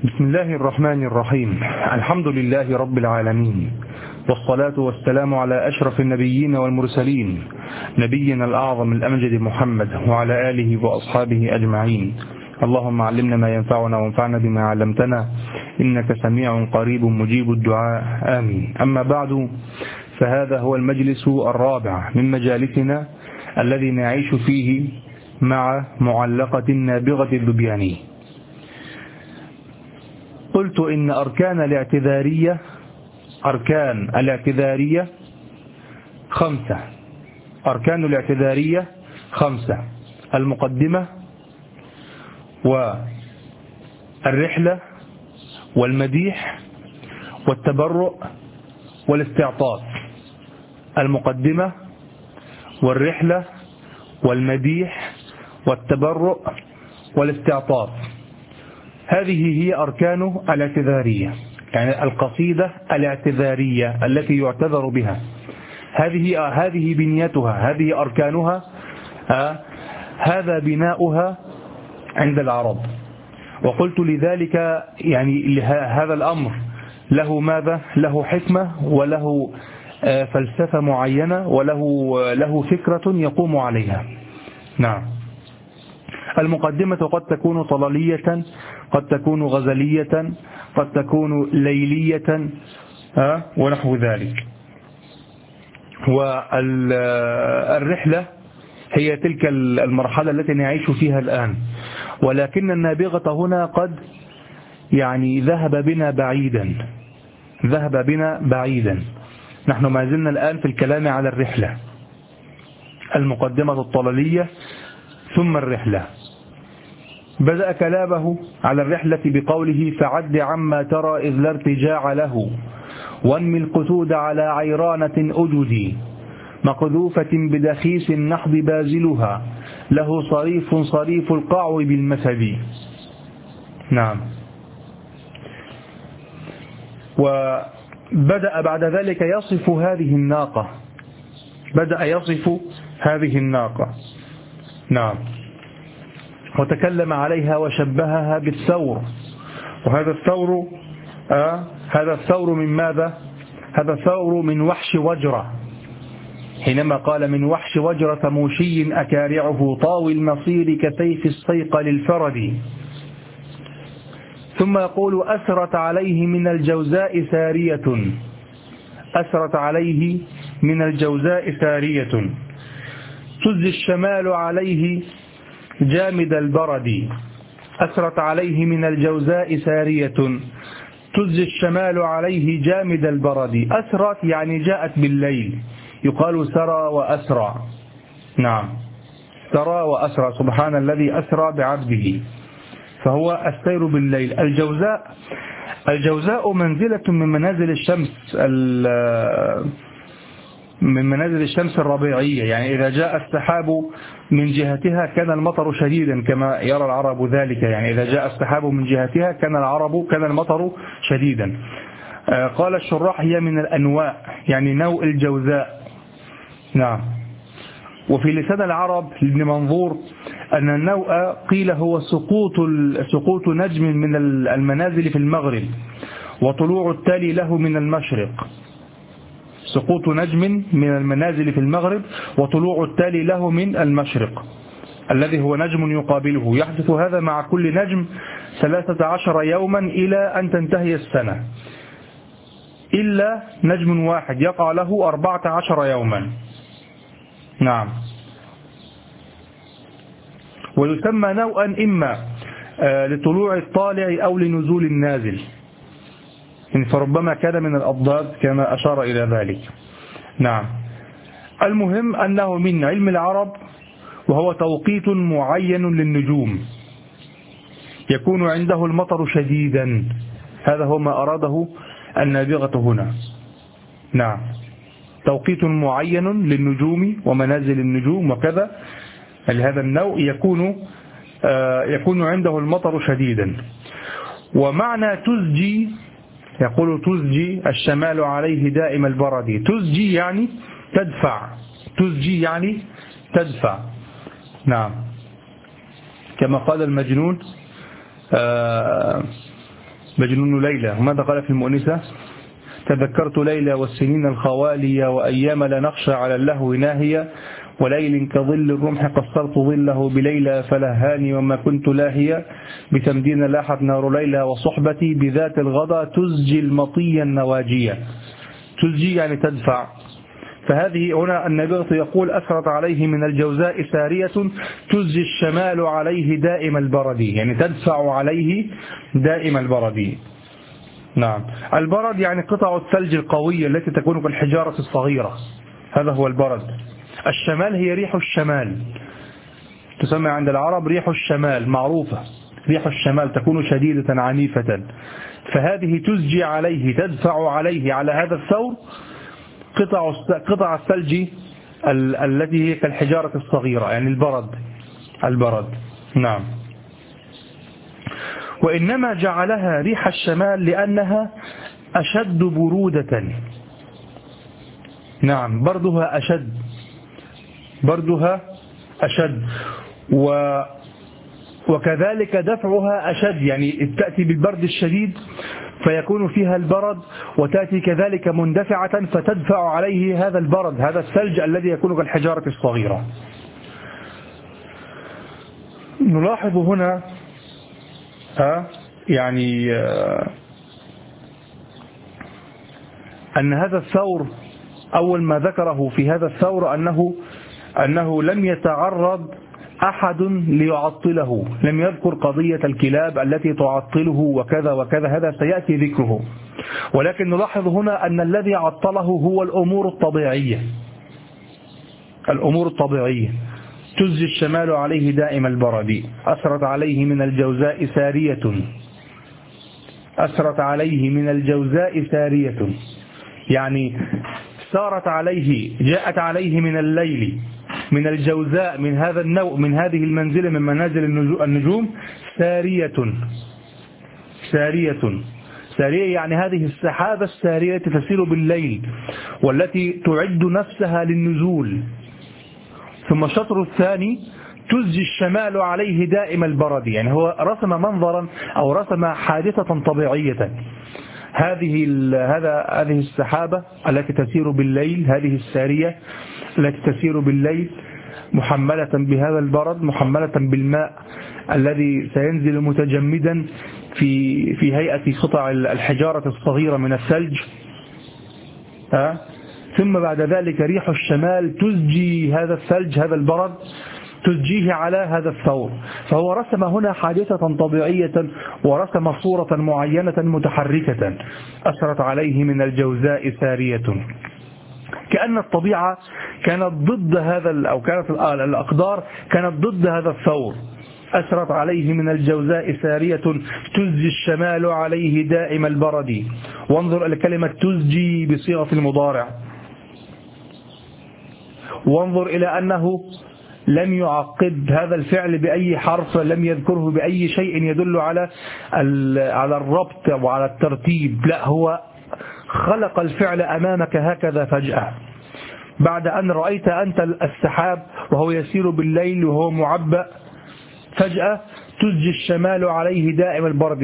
بسم الله الرحمن الرحيم. الحمد لله رب العالمين، والصلاة والسلام على أشرف النبيين والمرسلين، نبينا الأعظم الأمجد محمد وعلى آله وأصحابه أجمعين. اللهم علمنا ما ينفعنا وانفعنا بما علمتنا، إنك سميع قريب مجيب الدعاء، آمين. أما بعد، فهذا هو المجلس الرابع من مجالسنا الذي نعيش فيه مع معلقة النابغة الذبياني. قلت إن أركان الاعتذارية خمسة. أركان الاعتذارية خمسة: المقدمة والرحلة والمديح والتبرؤ والاستعطاف. المقدمة والرحلة والمديح والتبرؤ والاستعطاف، هذه هي أركان الاعتذارية، يعني القصيدة الاعتذارية التي يعتذر بها. هذه بنيتها، هذه أركانها، هذا بناؤها عند العرب. وقلت لذلك يعني هذا الأمر له ماذا؟ له حكمة وله فلسفة معينة وله فكرة يقوم عليها. نعم. المقدمة قد تكون طلالية، قد تكون غزلية، قد تكون ليلية، ونحو ذلك. والرحلة هي تلك المرحلة التي نعيش فيها الآن، ولكن النابغة هنا قد يعني ذهب بنا بعيدا. نحن ما زلنا الآن في الكلام على الرحلة، المقدمة الطلالية ثم الرحلة. بدأ كلامه على الرحلة بقوله: فعد عما ترى إذ لا ارتجاع له، وانمي القتود على عيرانة أجدي، مقذوفة بدخيس النحض بازلها، له صريف القعو بالمسد. نعم. وبدأ بعد ذلك يصف هذه الناقة. نعم. وتكلم عليها وشبهها بالثور. وهذا الثور من ماذا؟ هذا الثور من وحش وجرة، حينما قال: من وحش وجرة موشي أكارعه طاوي المصير كسيف الصيق للفرد. ثم يقول: أسرت عليه من الجوزاء سارية، تزي الشمال عليه جامد البرد. أسرت عليه من الجوزاء سارية، تزي الشمال عليه جامد البرد. أسرت يعني جاءت بالليل، يقال سرى وأسرى. نعم، سرى وأسرى، سبحان الذي أسرى بعبده، فهو السير بالليل. الجوزاء منزلة من منازل الشمس الربيعية، يعني إذا جاء السحاب من جهتها كان المطر شديدا كما يرى العرب ذلك، يعني إذا جاء السحاب من جهتها كان المطر شديدا. قال الشراح: هي من الأنواء، يعني نوء الجوزاء. نعم. وفي لسان العرب لابن منظور أن النوء قيل هو سقوط نجم من المنازل في المغرب وطلوع التالي له من المشرق. سقوط نجم من المنازل في المغرب وطلوع التالي له من المشرق، الذي هو نجم يقابله. يحدث هذا مع كل نجم 13 يوما إلى أن تنتهي السنة، إلا نجم واحد يقع له 14 يوما. نعم. ويسمى نوءا إما لطلوع الطالع أو لنزول النازل، فربما كان من الأضداد كما أشار إلى ذلك. نعم. المهم أنه من علم العرب، وهو توقيت معين للنجوم يكون عنده المطر شديدا. هذا هو ما أراده النابغة هنا. نعم، توقيت معين للنجوم ومنازل النجوم وكذا، لهذا النوع يكون عنده المطر شديدا. ومعنى تزجي، يقول: تزجي الشمال عليه دائم البرد. تزجي يعني تدفع. نعم. كما قال المجنون: مجنون ليلى. وماذا قال في المؤنسة؟ تذكرت ليلى والسنين الخوالية وأيام لا نخشى على اللهو ناهية، وليل كظل الرمح قصرت ظله بليلى فلهاني وما كنت لاهية، بتمدين لاحت نار ليلى وصحبتي بذات الغضا تزجي المطية النواجية. تزجي يعني تدفع. فهذه هنا النبي يقول أسرت عليه من الجوزاء سارية تزجي الشمال عليه دائم البرد، يعني تدفع عليه دائم البرد. نعم. البرد يعني قطع الثلج القوية التي تكون كالحجارة الصغيرة، هذا هو البرد. الشمال هي ريح الشمال، تسمى عند العرب ريح الشمال، معروفة ريح الشمال تكون شديدة عنيفة. فهذه تزجي عليه تدفع عليه على هذا الثور قطع الثلج التي هي كالحجارة الصغيرة، يعني البرد. نعم. وإنما جعلها ريح الشمال لأنها أشد برودة. نعم، بردها أشد وكذلك دفعها أشد، يعني تأتي بالبرد الشديد فيكون فيها البرد، وتأتي كذلك مندفعة فتدفع عليه هذا البرد، هذا الثلج الذي يكون كالحجارة الصغيرة. نلاحظ هنا يعني أن هذا الثور أول ما ذكره في هذا الثور أنه لم يتعرض أحد ليعطله، لم يذكر قضية الكلاب التي تعطله وكذا وكذا، هذا سيأتي ذكره. ولكن نلاحظ هنا أن الذي عطله هو الأمور الطبيعية. تزجي الشمال عليه دائم البرد، أسرت عليه من الجوزاء سارية، يعني سارت عليه، جاءت عليه من الليل، من الجوزاء، من هذا النوع، من هذه المنزلة من منازل النجوم، سارية يعني هذه السحابة السارية تسير بالليل والتي تعد نفسها للنزول. ثم الشطر الثاني تزجي الشمال عليه دائم البرد، يعني هو رسم منظرا أو رسم حادثة طبيعية. هذه السحابة التي تسير بالليل، هذه السارية التي تسير بالليل محملة بهذا البرد، محملة بالماء الذي سينزل متجمدا في هيئة قطع الحجارة الصغيرة من الثلج. ثم بعد ذلك ريح الشمال تزجي هذا الثلج، هذا البرد تزجيه على هذا الثور. فهو رسم هنا حادثة طبيعية ورسم صورة معينة متحركة. أسرت عليه من الجوزاء سارية، كأن الطبيعة كانت ضد هذا، أو كانت الأقدار كانت ضد هذا الثور. أسرت عليه من الجوزاء سارية تزجي الشمال عليه دائم البرد. وانظر إلى كلمة تزجي بصيغة المضارع، وانظر إلى أنه لم يعقد هذا الفعل بأي حرف، لم يذكره بأي شيء يدل على الربط وعلى الترتيب، لا، هو خلق الفعل أمامك هكذا فجأة. بعد أن رأيت أنت السحاب وهو يسير بالليل وهو معبأ، فجأة تزجي الشمال عليه دائم البرد.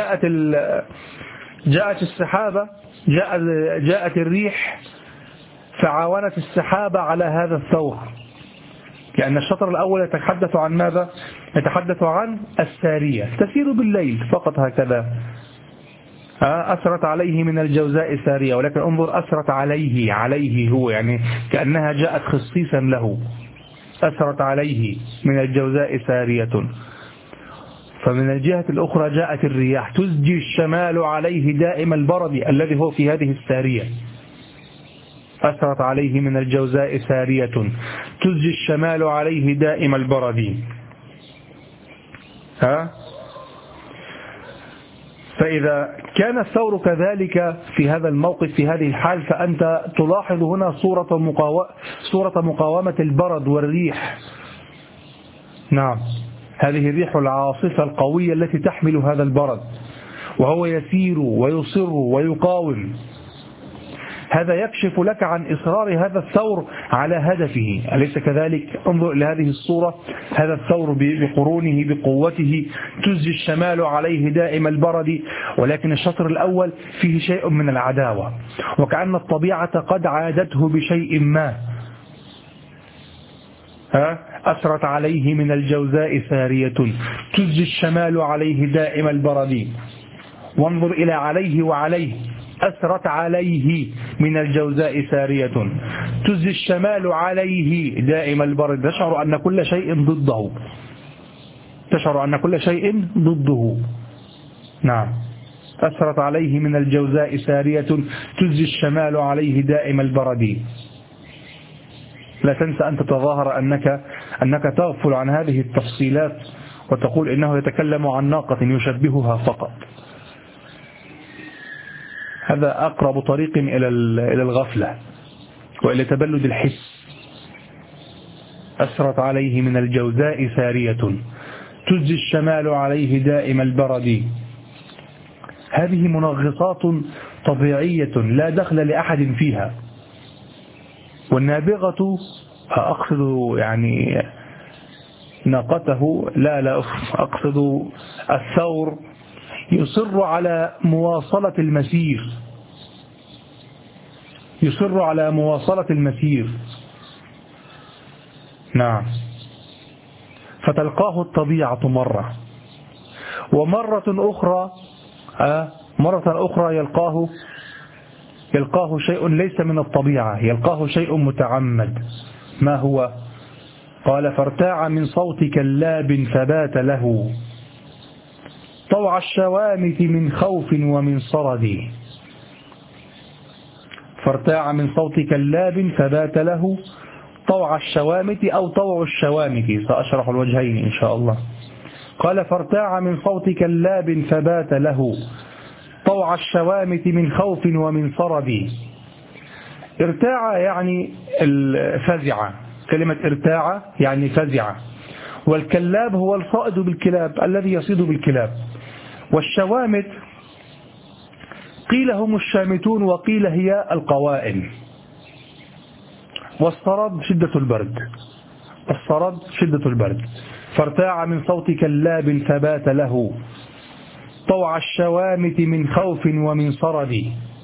جاءت السحابة، جاءت الريح فعاونت السحابة على هذا الثور، لأن الشطر الأول يتحدث عن ماذا؟ يتحدث عن السارية تسير بالليل فقط هكذا. أسرت عليه من الجوزاء سارية، ولكن انظر أسرت عليه هو، يعني كأنها جاءت خصيصا له. أسرت عليه من الجوزاء سارية. فمن الجهة الأخرى جاءت الرياح تزجي الشمال عليه دائم البرد الذي هو في هذه السارية. أسرت عليه من الجوزاء سارية تزجي الشمال عليه دائم البرد. فإذا كان الثور كذلك في هذا الموقف، في هذه الحال، فأنت تلاحظ هنا صورة مقاومة البرد والريح. نعم، هذه الريح العاصفة القوية التي تحمل هذا البرد، وهو يسير ويصر ويقاوم. هذا يكشف لك عن إصرار هذا الثور على هدفه، أليس كذلك؟ انظر إلى هذه الصورة، هذا الثور بقرونه بقوته، تزجي الشمال عليه دائم البرد، ولكن الشطر الأول فيه شيء من العداوة، وكأن الطبيعة قد عادته بشيء ما. أسرت عليه من الجوزاء سارية، تزجي الشمال عليه دائم البرد. وانظر إلى عليه وعليه، أسرت عليه من الجوزاء سارية، تزجي الشمال عليه دائم البرد. تشعر أن كل شيء ضده، تشعر أن كل شيء ضده. نعم، أسرت عليه من الجوزاء سارية، تزجي الشمال عليه دائم البرد. لا تنسى أن تتظاهر أنك تغفل عن هذه التفصيلات وتقول إنه يتكلم عن ناقة يشبهها فقط. هذا أقرب طريق إلى الغفلة وإلى تبلد الحس. أسرت عليه من الجوزاء سارية، تزجي الشمال عليه دائم البرد. هذه منغصات طبيعية لا دخل لأحد فيها. والنابغة، أقصد يعني ناقته، لا أقصد الثور، يصر على مواصلة المسير، يصر على مواصلة المسير. نعم، فتلقاه الطبيعة مرة، ومرة أخرى يلقاه شيء ليس من الطبيعة، يلقاه شيء متعمد. ما هو؟ قال: فارتاع من صوت كلاب فبات له طوع الشوامت من خوف ومن صرد. فارتاع من صوت كلاب فبات له طوع الشوامت أو طوع الشوامت، سأشرح الوجهين إن شاء الله. قال: فارتاع من صوت كلاب فبات له طوع الشوامت من خوف ومن صرد. ارتاع يعني الفزع، كلمة ارتاع يعني فزع، والكلاب هو الصائد بالكلاب، الذي يصيد بالكلاب. والشوامت قيل هم الشامتون وقيل هي القوائم. والصرد شدة البرد، الصرد شدة البرد. فارتاع من صوت كلاب فبات له طوع الشوامت من خوف ومن صرد.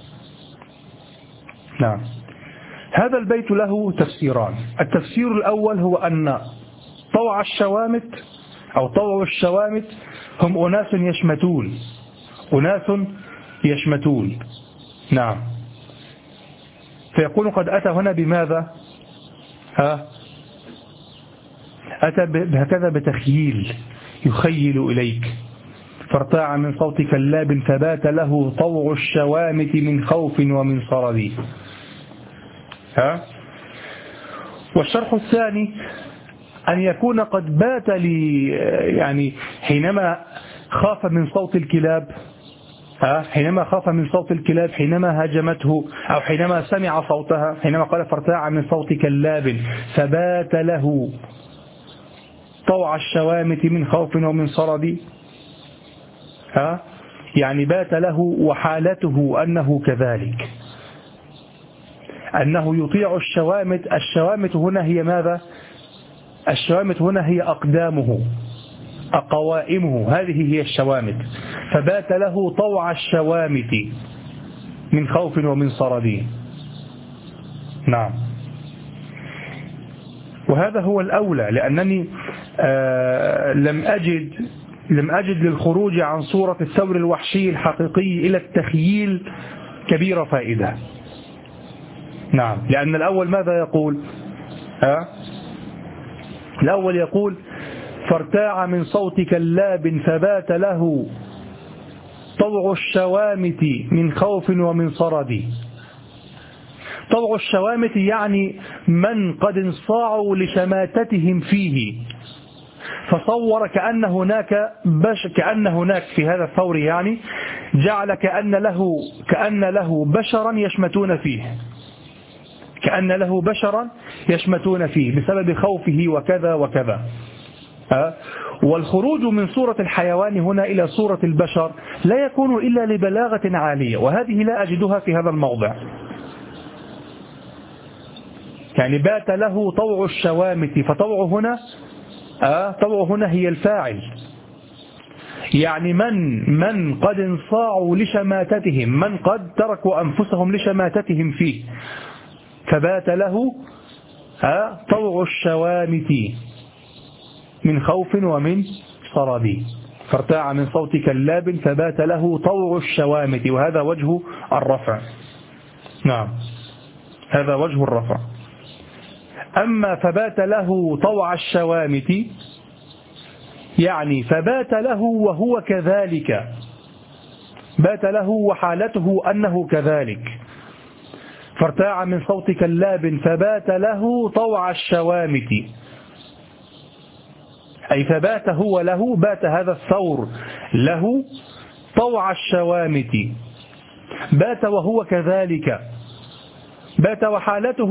نعم، هذا البيت له تفسيران. التفسير الأول هو أن طوع الشوامت أو طوع الشوامت هم أناس يشمتون، أناس يشمتون. نعم، فيكون قد أتى هنا بماذا؟ أتى بهكذا بتخييل، يخيل إليك. فارتاع من صوت كلاب فبات له طوع الشوامت من خوف ومن صرد. والشرح الثاني أن يكون قد بات يعني حينما خاف من صوت الكلاب، حينما خاف من صوت الكلاب، حينما هاجمته أو حينما سمع صوتها، حينما قال فارتاع من صوت كلاب فبات له طوع الشوامت من خوف ومن صرد، يعني بات له وحالته أنه كذلك، أنه يطيع الشوامت. الشوامت هنا هي ماذا؟ الشوامت هنا هي أقدامه، أقوائمه، هذه هي الشوامت. فبات له طوع الشوامت من خوف ومن صرد. نعم، وهذا هو الأولى، لأنني لم أجد للخروج عن صورة الثور الوحشي الحقيقي إلى التخييل كبيرة فائدة. نعم، لأن الأول ماذا يقول؟ الأول يقول فارتاع من صوت كلاب فبات له طوع الشوامت من خوف ومن صرد. طوع الشوامت يعني من قد انصاعوا لشماتتهم فيه، فصور كأن هناك في هذا الثور، يعني جعل كأن له بشرا يشمتون فيه، كأن له بشرا يشمتون فيه بسبب خوفه وكذا وكذا. والخروج من صورة الحيوان هنا إلى صورة البشر لا يكون إلا لبلاغة عالية، وهذه لا أجدها في هذا الموضع. يعني بات له طوع الشوامت، فطوع هنا طوع هنا هي الفاعل، يعني من قد انصاعوا لشماتتهم، من قد تركوا أنفسهم لشماتتهم فيه، فبات له طوع الشوامت من خوف ومن صرد. فارتاع من صوت كلاب فبات له طوع الشوامت، وهذا وجه الرفع. نعم، هذا وجه الرفع. أما فبات له طوع الشوامت يعني فبات له وهو كذلك، بات له وحالته أنه كذلك. فارتاع من صوت كلاب فبات له طوع الشوامت، أي فبات هو له، بات هذا الثور له طوع الشوامت، بات وهو كذلك، بات وحالته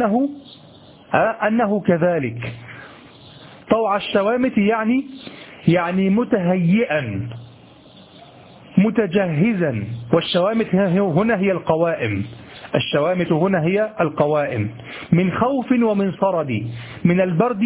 أنه كذلك. طوع الشوامت يعني متهيئا متجهزا، والشوامت هنا هي القوائم، الشوامت هنا هي القوائم، من خوف ومن صرد، من البرد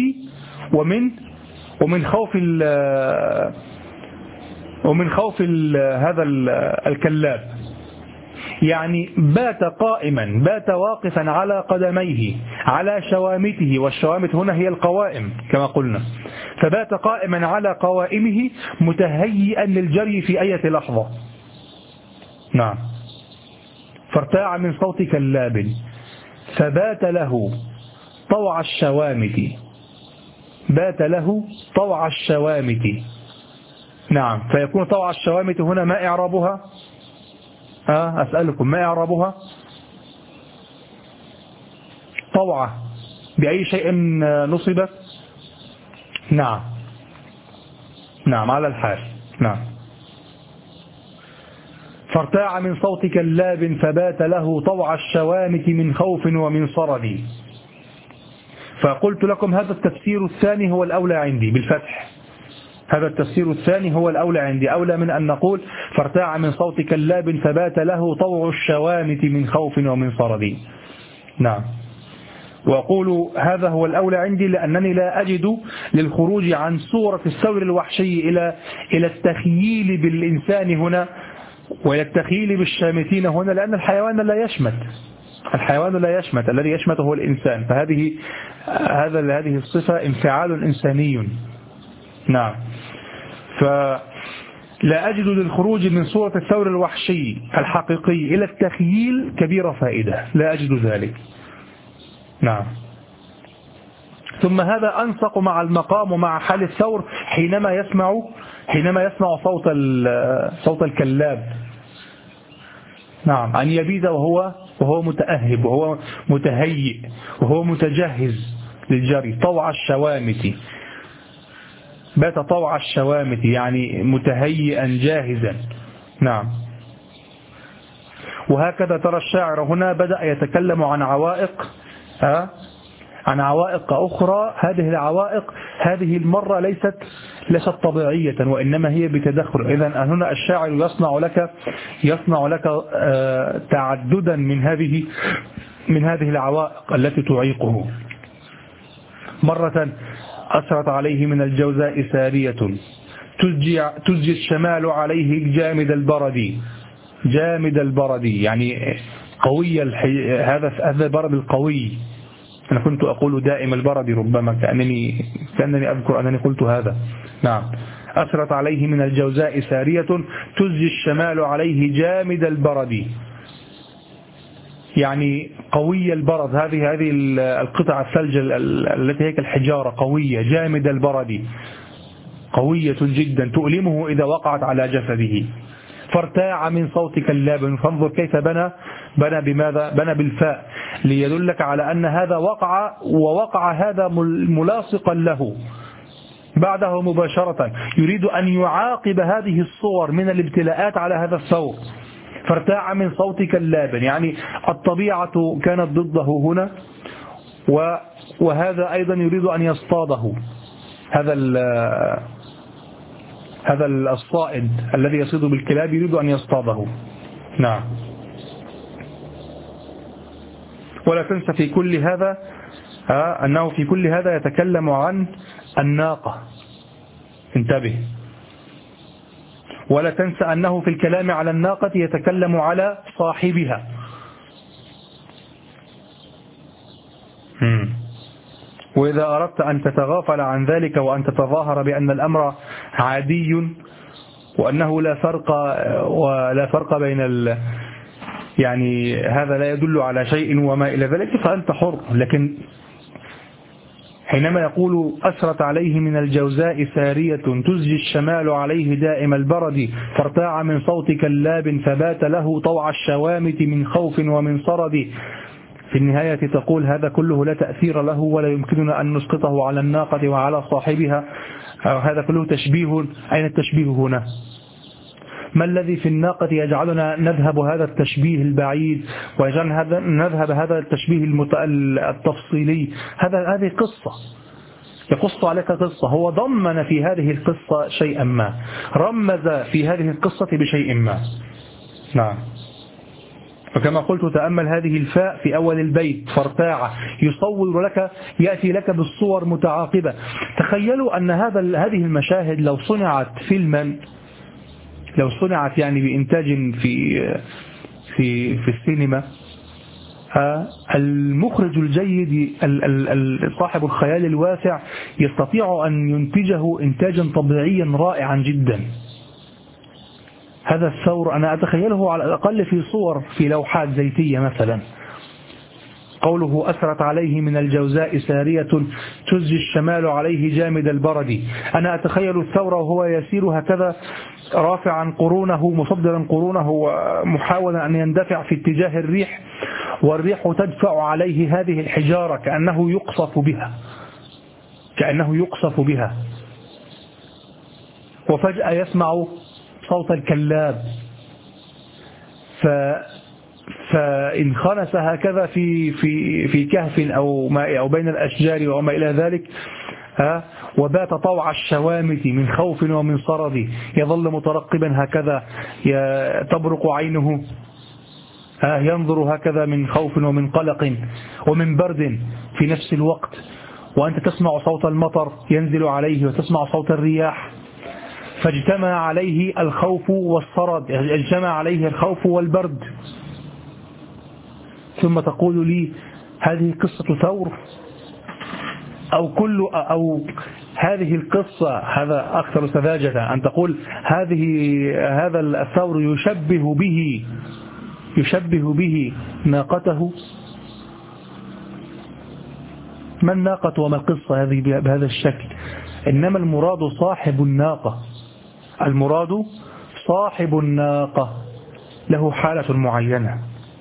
ومن خوف هذا الكلاب. يعني بات قائما، بات واقفا على قدميه على شوامته، والشوامت هنا هي القوائم كما قلنا، فبات قائما على قوائمه متهيئا للجري في أي لحظة. نعم. فارتاع من صوت كلاب فبات له طوع الشوامت، بات له طوع الشوامت. نعم. فيكون طوع الشوامت هنا ما إعرابها؟ أسألكم ما إعرابها؟ طوعة بأي شيء نصبت؟ نعم على الحال. نعم. فارتاع من صوت كلاب فبات له طوع الشوامت من خوف ومن صرد. فقلت لكم هذا التفسير الثاني هو الأولى عندي بالفتح، هذا التفسير الثاني هو الأولى عندي، أولى من أن نقول فارتاع من صوت كلاب فبات له طوع الشوامت من خوف ومن صرد. نعم. وأقول هذا هو الأولى عندي لأنني لا أجد للخروج عن صورة الثور الوحشي إلى التخييل بالإنسان هنا وإلى التخييل بالشامتين هنا، لأن الحيوان لا يشمت، الحيوان لا يشمت، الذي يشمت هو الإنسان، هذه الصفة انفعال إنساني. نعم. فلا أجد للخروج من صورة الثور الوحشي الحقيقي إلى التخييل كبير فائدة، لا أجد ذلك. نعم. ثم هذا أنسق مع المقام ومع حال الثور حينما يسمع صوت الكلاب. نعم. أن يبيد وهو متأهب وهو متهيئ وهو متجهز للجري. طوع الشوامت، بات طوع الشوامت يعني متهيئا جاهزا. نعم. وهكذا ترى الشاعر هنا بدأ يتكلم عن عوائق أخرى. هذه العوائق هذه المرة ليست طبيعية وإنما هي بتدخل. إذن هنا الشاعر يصنع لك تعددا من هذه العوائق التي تعيقه. مرة أسرت عليه من الجوزاء سارية تزجي الشمال عليه جامد البرد يعني قوي هذا البرد القوي. أنا كنت أقول دائم البرد، ربما كأنني أذكر أنني قلت هذا. نعم. أسرت عليه من الجوزاء سارية تزجي الشمال عليه جامد البرد يعني قوي البرد. هذه القطع الثلج التي هي كالحجارة قوية، جامد البرد قوية جدا تؤلمه إذا وقعت على جسده. فارتاع من صوت كلاب. فانظر كيف بنى بماذا؟ بنى بالفاء ليدلك على أن هذا ووقع هذا ملاصقا له بعده مباشرة. يريد أن يعاقب هذه الصور من الابتلاءات على هذا الثور. فارتاع من صوت كلاب يعني الطبيعة كانت ضده هنا، وهذا أيضا يريد أن يصطاده، هذا الصائد الذي يصيد بالكلاب يريد أن يصطاده. نعم. ولا تنسى في كل هذا أنه في كل هذا يتكلم عن الناقة، انتبه. ولا تنسى أنه في الكلام على الناقة يتكلم على صاحبها. وإذا أردت أن تتغافل عن ذلك وأن تتظاهر بأن الأمر عادي وأنه لا فرق بين يعني هذا لا يدل على شيء وما إلى ذلك فأنت حر. لكن حينما يقول أسرت عليه من الجوزاء سارية تزجي الشمال عليه دائم البرد فارتاع من صوت كلاب فبات له طوع الشوامت من خوف ومن صرد، في النهاية تقول هذا كله لا تأثير له ولا يمكننا أن نسقطه على الناقة وعلى صاحبها، هذا كله تشبيه. أين التشبيه هنا؟ ما الذي في الناقة يجعلنا نذهب هذا التشبيه البعيد ويجعلنا نذهب هذا التشبيه التفصيلي؟ هذه قصة يقص عليك قصة، هو ضمن في هذه القصة شيئا ما، رمز في هذه القصة بشيء ما. نعم. وكما قلت تأمل هذه الفاء في أول البيت فارتاع، يصور لك، يأتي لك بالصور متعاقبة. تخيلوا أن هذه المشاهد لو صنعت فيلما، لو صنعت يعني بإنتاج في السينما، المخرج الجيد صاحب الخيال الواسع يستطيع أن ينتجه إنتاجا طبيعيا رائعا جدا. هذا الثور أنا أتخيله على الأقل في صور في لوحات زيتية مثلا. قوله أسرت عليه من الجوزاء سارية تزجي الشمال عليه جامد البرد، أنا أتخيل الثور وهو يسير هكذا رافعا قرونه مصدرا قرونه ومحاولا أن يندفع في اتجاه الريح، والريح تدفع عليه هذه الحجارة كأنه يقصف بها، وفجأة يسمع صوت الكلاب فانخنس هكذا في كهف أو بين الأشجار وما إلى ذلك، وبات طوع الشوامت من خوف ومن صرد، يظل مترقبا هكذا، تبرق عينه، ينظر هكذا من خوف ومن قلق ومن برد في نفس الوقت، وأنت تسمع صوت المطر ينزل عليه وتسمع صوت الرياح، فاجتمع عليه الخوف والصرد، اجتمع عليه الخوف والبرد. ثم تقول لي هذه قصة ثور أو هذه القصة، هذا أكثر سذاجة أن تقول هذا الثور يشبه به ناقته. ما الناقة وما القصة هذه بهذا الشكل؟ إنما المراد صاحب الناقة، المراد صاحب الناقة له حالة معينة.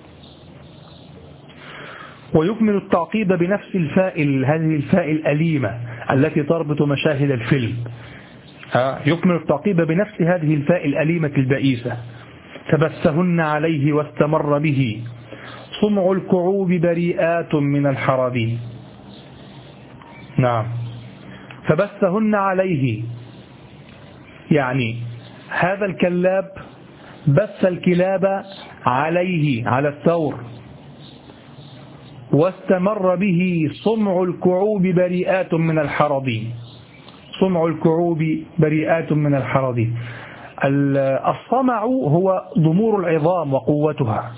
ويكمل التعقيب بنفس هذه الفاء الأليمة التي تربط مشاهد الفيلم، يكمل التعقيب بنفس هذه الفاء الأليمة البئيسة. فبثهن عليه واستمر به صمع الكعوب بريئات من الحرب. نعم. فبثهن عليه يعني هذا الكلاب بث الكلاب عليه، على الثور، واستمر به صمع الكعوب بريئات من الحرب. صمع الكعوب بريئات من الحرب. الصمع هو ضمور العظام وقوتها.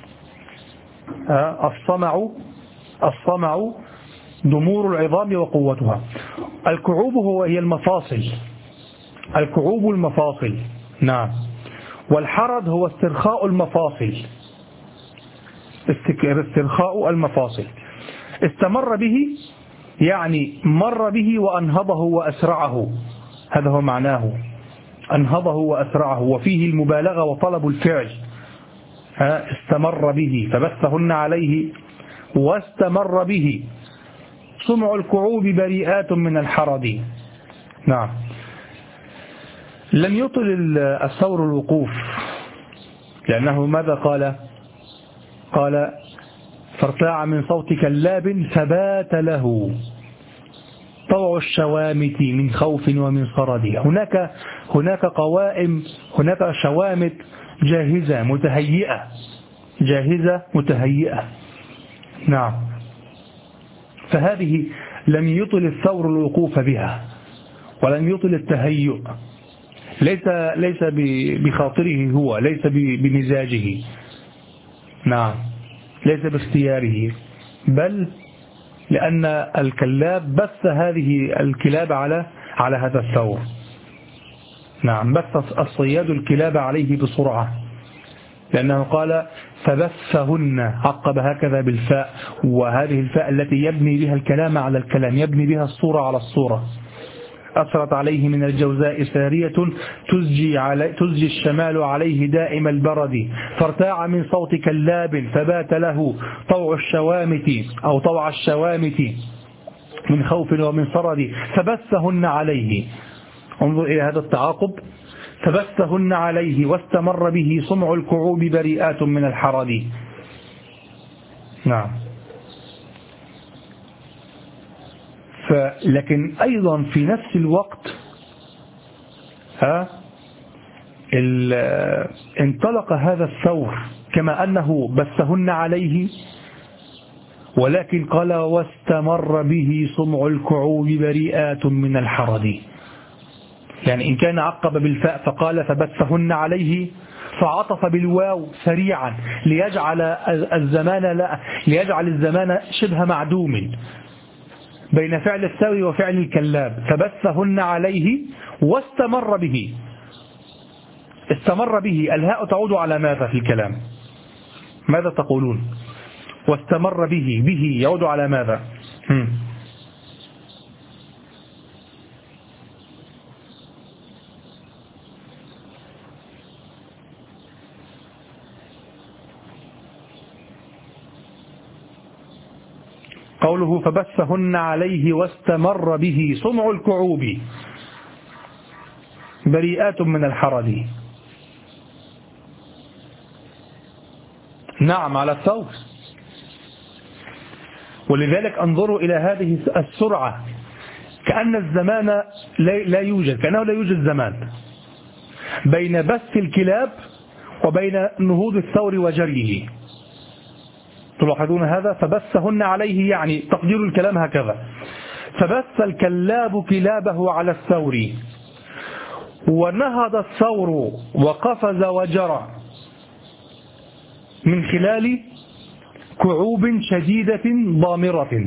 الصمع ضمور العظام وقوتها. الكعوب هي المفاصل، الكعوب المفاصل. نعم. والحرد هو استرخاء المفاصل، استرخاء المفاصل. استمر به يعني مر به وأنهضه وأسرعه، هذا هو معناه، أنهضه وأسرعه، وفيه المبالغة وطلب الفعل. استمر به فبثهن عليه واستمر به صمع الكعوب بريئات من الحرد. نعم. لم يطل الثور الوقوف، لأنه ماذا قال فارتاع من صوت كلاب فبات له طوع الشوامت من خوف ومن صرد. هناك قوائم، هناك شوامت جاهزة متهيئة، نعم. فهذه لم يطل الثور الوقوف بها ولم يطل التهيؤ، ليس بخاطره هو، ليس بمزاجه، نعم، ليس باختياره، بل لأن الكلاب بث هذه الكلاب على هذا الثور. نعم، بث الصياد الكلاب عليه بسرعة، لأنه قال فبثهن، عقب هكذا بالفاء، وهذه الفاء التي يبني بها الكلام على الكلام، يبني بها الصورة على الصورة. أثرت عليه من الجوزاء سارية تزجي الشمال عليه دائم البرد، فارتاع من صوت كلاب فبات له طوع الشوامت من خوف ومن صرد، فبثهن عليه. انظر إلى هذا التعاقب، فبثهن عليه واستمر به صمع الكعوب بريئات من الحرد. نعم. لكن أيضا في نفس الوقت انطلق هذا الثور كما أنه بثهن عليه، ولكن قال واستمر به صمع الكعوب بريئات من الحرد. يعني إن كان عقب بالفاء فقال فبثهن عليه، فعطف بالواو سريعا ليجعل الزمان شبه معدوم بين فعل الثور وفعل الكلاب، فبثهن عليه واستمر به. استمر به، الهاء تعود على ماذا في الكلام؟ ماذا تقولون؟ واستمر به يعود على ماذا؟ قوله فبثهن عليه واستمر به صمع الكعوب بريئات من الحرد. نعم، على الثور. ولذلك انظروا إلى هذه السرعة، كأن الزمان لا يوجد، كأنه لا يوجد زمان بين بث الكلاب وبين نهوض الثور وجريه. تلاحظون هذا؟ فبثهن عليه، يعني تقدير الكلام هكذا: فبث الكلاب كلابه على الثور، ونهض الثور وقفز وجرى من خلال كعوب شديدة ضامرة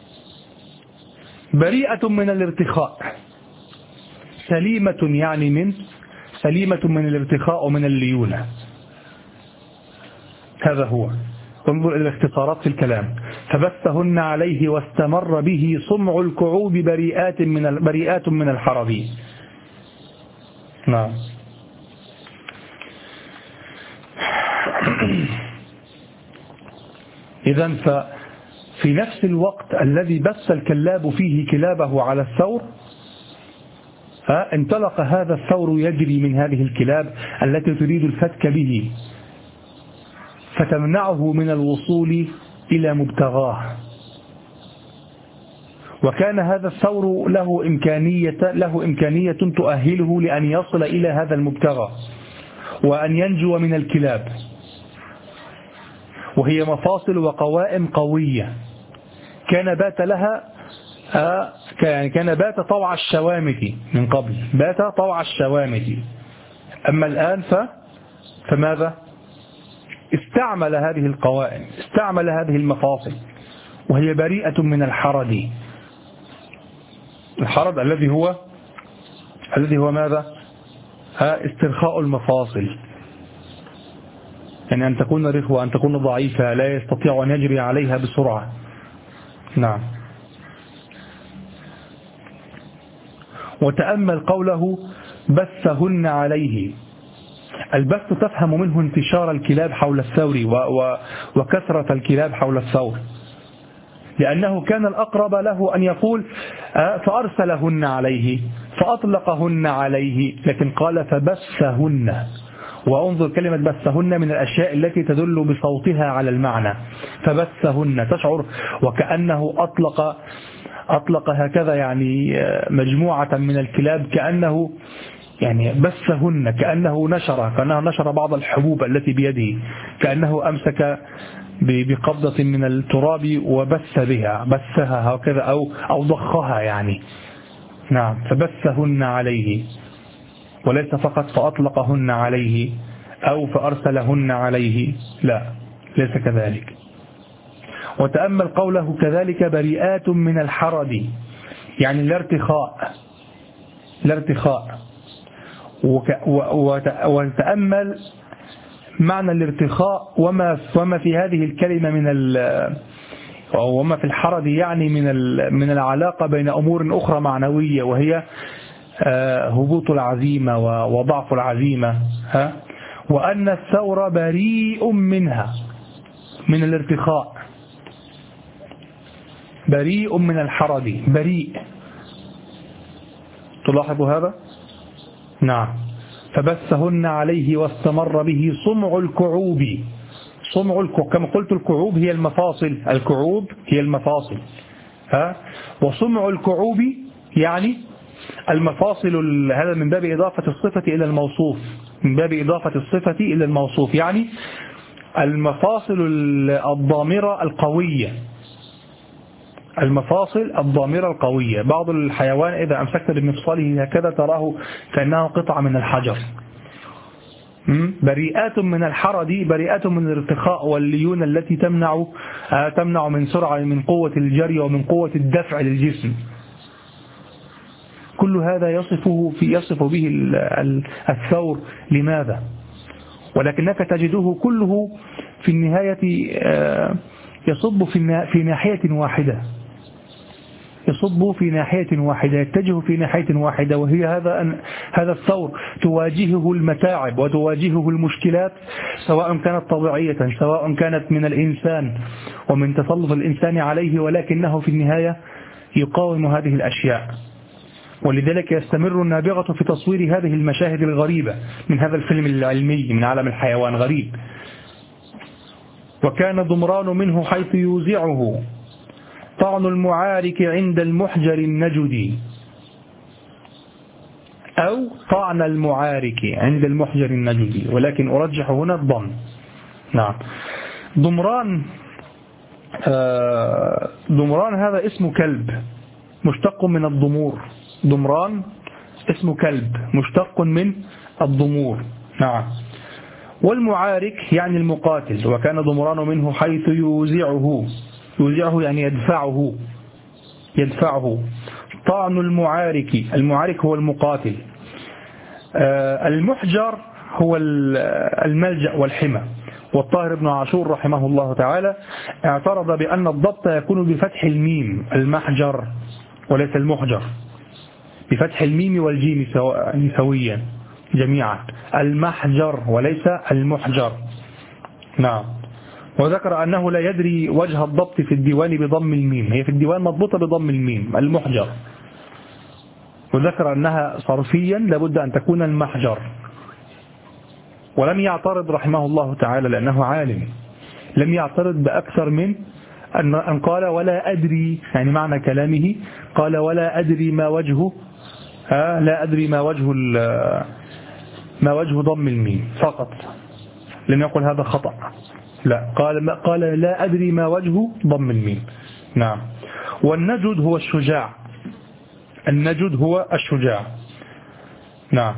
بريئة من الارتخاء، سليمة، يعني سليمة من الارتخاء ومن الليونة. هذا هو. انظر إلى الاختصارات في الكلام: فبثهن عليه واستمر به صمع الكعوب بريئات من الحرب. نعم. إذن ففي نفس الوقت الذي بث الكلاب فيه كلابه على الثور، انطلق هذا الثور يجري من هذه الكلاب التي تريد الفتك به، فتمنعه من الوصول إلى مبتغاه. وكان هذا الثور له إمكانية تؤهله لأن يصل إلى هذا المبتغى وأن ينجو من الكلاب، وهي مفاصل وقوائم قوية. كان بات طوع الشوامت من قبل، بات طوع الشوامت. أما الآن فماذا؟ استعمل هذه القوائم، استعمل هذه المفاصل، وهي بريئة من الحرد. الحرد الذي هو ماذا؟ استرخاء المفاصل، يعني أن تكون رخوة، أن تكون ضعيفة، لا يستطيع أن يجري عليها بسرعة. نعم. وتأمل قوله بثهن عليه. البث تفهم منه انتشار الكلاب حول الثور وكثرة الكلاب حول الثور، لأنه كان الأقرب له أن يقول فأرسلهن عليه فأطلقهن عليه، لكن قال فبثهن. وانظر كلمة بثهن من الأشياء التي تدل بصوتها على المعنى. فبثهن، تشعر وكأنه أطلق هكذا، يعني مجموعة من الكلاب، كأنه يعني بثهن كأنه نشر بعض الحبوب التي بيده، كأنه أمسك بقبضة من التراب وبث بثها هكذا أو ضخها يعني. نعم، فبثهن عليه، وليس فقط فأطلقهن عليه أو فأرسلهن عليه، لا، ليس كذلك. وتأمل قوله كذلك بريئات من الحرد، يعني لا ارتخاء. وتأمل معنى الارتخاء وما في هذه الكلمة وما في الحرد، يعني من العلاقة بين أمور أخرى معنوية، وهي هبوط العزيمة وضعف العزيمة، وأن الثور بريء منها، من الارتخاء، بريء من الحرد، بريء. تلاحظ هذا؟ نعم. فبثهن عليه واستمر به صمع الكعوب. كما قلت الكعوب هي المفاصل، وصمع الكعوب يعني المفاصل. هذا من باب إضافة الصفة إلى الموصوف، يعني المفاصل الضامرة القوية. بعض الحيوان إذا أمسكت بمفصله هكذا تراه كأنه قطعة من الحجر. بريئات من الحرد، بريئات من الارتخاء والليونة التي تمنع من سرعة، من قوة الجري ومن قوة الدفع للجسم. كل هذا يصف به الثور. لماذا؟ ولكنك تجده كله في النهاية يصب في ناحية واحدة، يتجه في ناحية واحدة، وهي هذا الثور تواجهه المتاعب وتواجهه المشكلات، سواء كانت طبيعية سواء كانت من الإنسان ومن تسلط الإنسان عليه، ولكنه في النهاية يقاوم هذه الأشياء. ولذلك يستمر النابغة في تصوير هذه المشاهد الغريبة من هذا الفيلم العلمي من عالم الحيوان غريب. وكان ضمران منه حيث يوزعه طعن المعارك عند المحجر النجدي، أو طعن المعارك عند المحجر النجدي، ولكن أرجح هنا الضم. نعم. ضمران هذا اسم كلب مشتق من الضمور. ضمران اسم كلب مشتق من الضمور. نعم. والمعارك يعني المقاتل. وكان ضمران منه حيث يوزعه يعني يدفعه. طعن المعارك هو المقاتل. المحجر هو الملجأ والحمى. والطاهر بن عاشور رحمه الله تعالى اعترض بأن الضبط يكون بفتح الميم، المحجر وليس المحجر، بفتح الميم والجيم سويا جميعا، المحجر وليس المحجر. نعم. وذكر أنه لا يدري وجه الضبط في الديوان بضم الميم، هي في الديوان مضبوطة بضم الميم، المحجر. وذكر أنها صرفيا لابد أن تكون المحجر. ولم يعترض رحمه الله تعالى لأنه عالم، لم يعترض بأكثر من أن قال ولا أدري، يعني معنى كلامه قال ولا أدري ما وجهه، لا أدري ما وجه ضم الميم فقط، لم يقل هذا خطأ، لا، قال لا أدري ما وجه ضم الميم. نعم. والنجد هو الشجاع. نعم.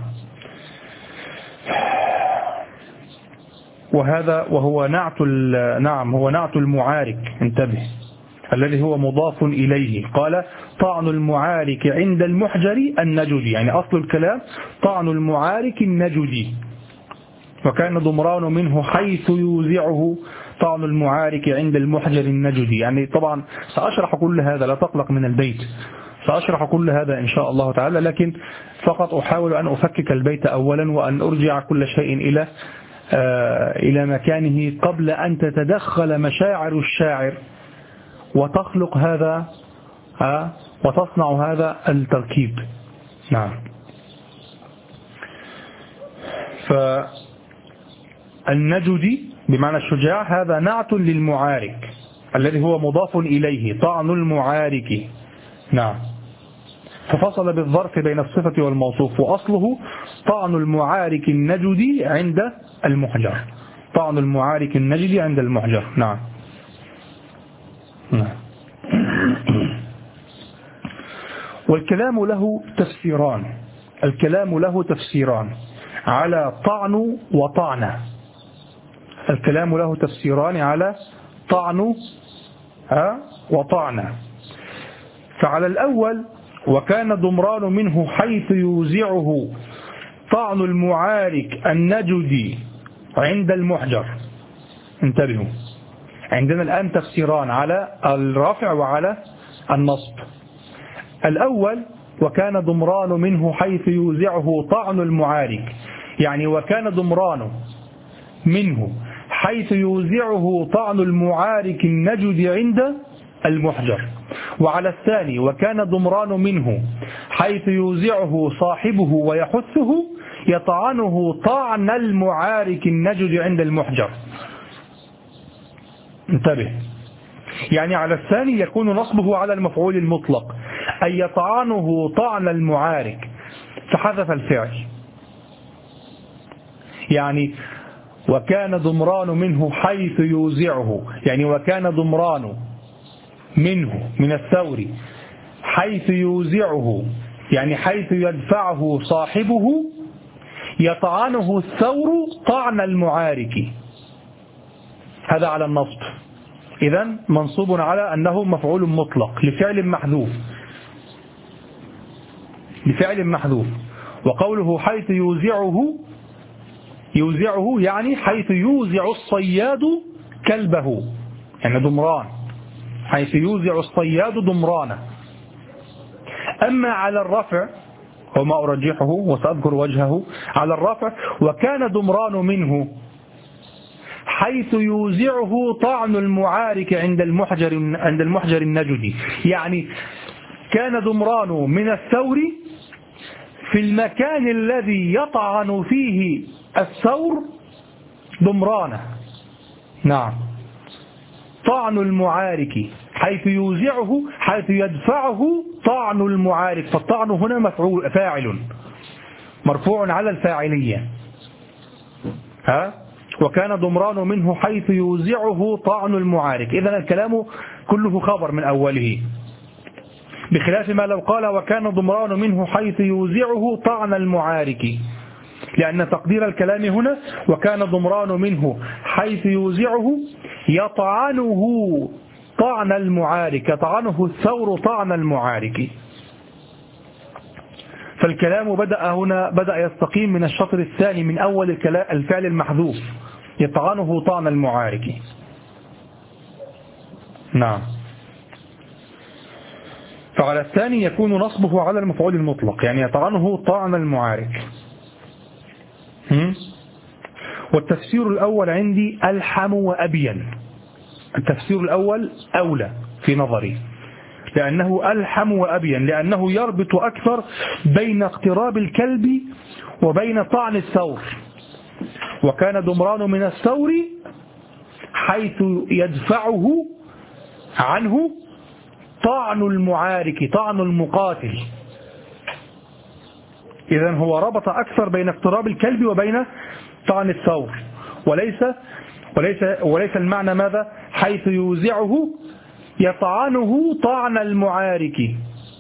وهو نعت المعارك، انتبه، الذي هو مضاف إليه. قال طعن المعارك عند المحجر النجدي، يعني أصل الكلام طعن المعارك النجدي. وكان ضمران منه حيث يوزعه طعن المعارك عند المحجر النجدي. يعني طبعا سأشرح كل هذا، لا تقلق من البيت، سأشرح كل هذا إن شاء الله تعالى، لكن فقط أحاول أن أفكك البيت أولا وأن أرجع كل شيء إلى مكانه قبل أن تتدخل مشاعر الشاعر وتخلق هذا وتصنع هذا التركيب. نعم. فالنجدي بمعنى الشجاع هذا نعت للمعارك الذي هو مضاف إليه، طعن المعارك. نعم. ففصل بالظرف بين الصفة والموصوف، وأصله طعن المعارك النجدي عند المحجر. طعن المعارك النجدي عند المحجر. نعم. والكلام له تفسيران. الكلام له تفسيران على طعن وطعنة. الكلام له تفسيران على طعن وطعنة. فعلى الأول وكان ضمران منه حيث يوزعه طعن المعارك النجدي عند المحجر. انتبهوا، عندنا الآن تفسيران على الرفع وعلى النصب. الأول وكان ضمران منه حيث يوزعه طعن المعارك، يعني وكان ضمران منه حيث يوزعه طعن المعارك النجد عند المحجر. وعلى الثاني وكان ضمران منه حيث يوزعه صاحبه ويحثه يطعنه طعن المعارك النجد عند المحجر. انتبه، يعني على الثاني يكون نصبه على المفعول المطلق، أي يطعنه طعن المعارك، فحذف الفعل. يعني وكان ضمران منه حيث يوزعه، يعني وكان ضمران منه من الثور حيث يوزعه، يعني حيث يدفعه صاحبه يطعنه الثور طعن المعارك. هذا على النصب، إذن منصوب على أنه مفعول مطلق لفعل محذوف، لفعل محذوف. وقوله حيث يوزعه يعني حيث يوزع الصياد كلبه، يعني ضمران، حيث يوزع الصياد ضمرانه. أما على الرفع وما أرجحه وسأذكر وجهه، على الرفع وكان ضمران منه حيث يوزعه طعن المعارك عند المحجر النجدي، يعني كان ضمران من الثور في المكان الذي يطعن فيه الثور ضمرانه. نعم، طعن المعارك حيث يوزعه، حيث يدفعه طعن المعارك، فالطعن هنا فاعل مرفوع على الفاعلية. وكان ضمران منه حيث يوزعه طعن المعارك، إذن الكلام كله خبر من أوله، بخلاف ما لو قال وكان ضمران منه حيث يوزعه طعن المعارك، لأن تقدير الكلام هنا وكان ضمران منه حيث يوزعه يطعنه طعن المعارك، يطعنه الثور طعن المعارك. فالكلام بدأ يستقيم من الشطر الثاني من أول الفعل المحذوف، يطعنه طعن المعارك. نعم. فعلى الثاني يكون نصبه على المفعول المطلق، يعني يطعنه طعن المعارك. والتفسير الأول عندي ألحم وأبين. التفسير الأول أولى في نظري، لأنه ألحم وأبين، لأنه يربط أكثر بين اقتراب الكلب وبين طعن الثور. وكان ضمران من الثور حيث يدفعه عنه طعن المعارك، طعن المقاتل. إذن هو ربط أكثر بين اقتراب الكلب وبين طعن الثور، وليس المعنى ماذا؟ حيث يوزعه يطعنه طعن المعارك.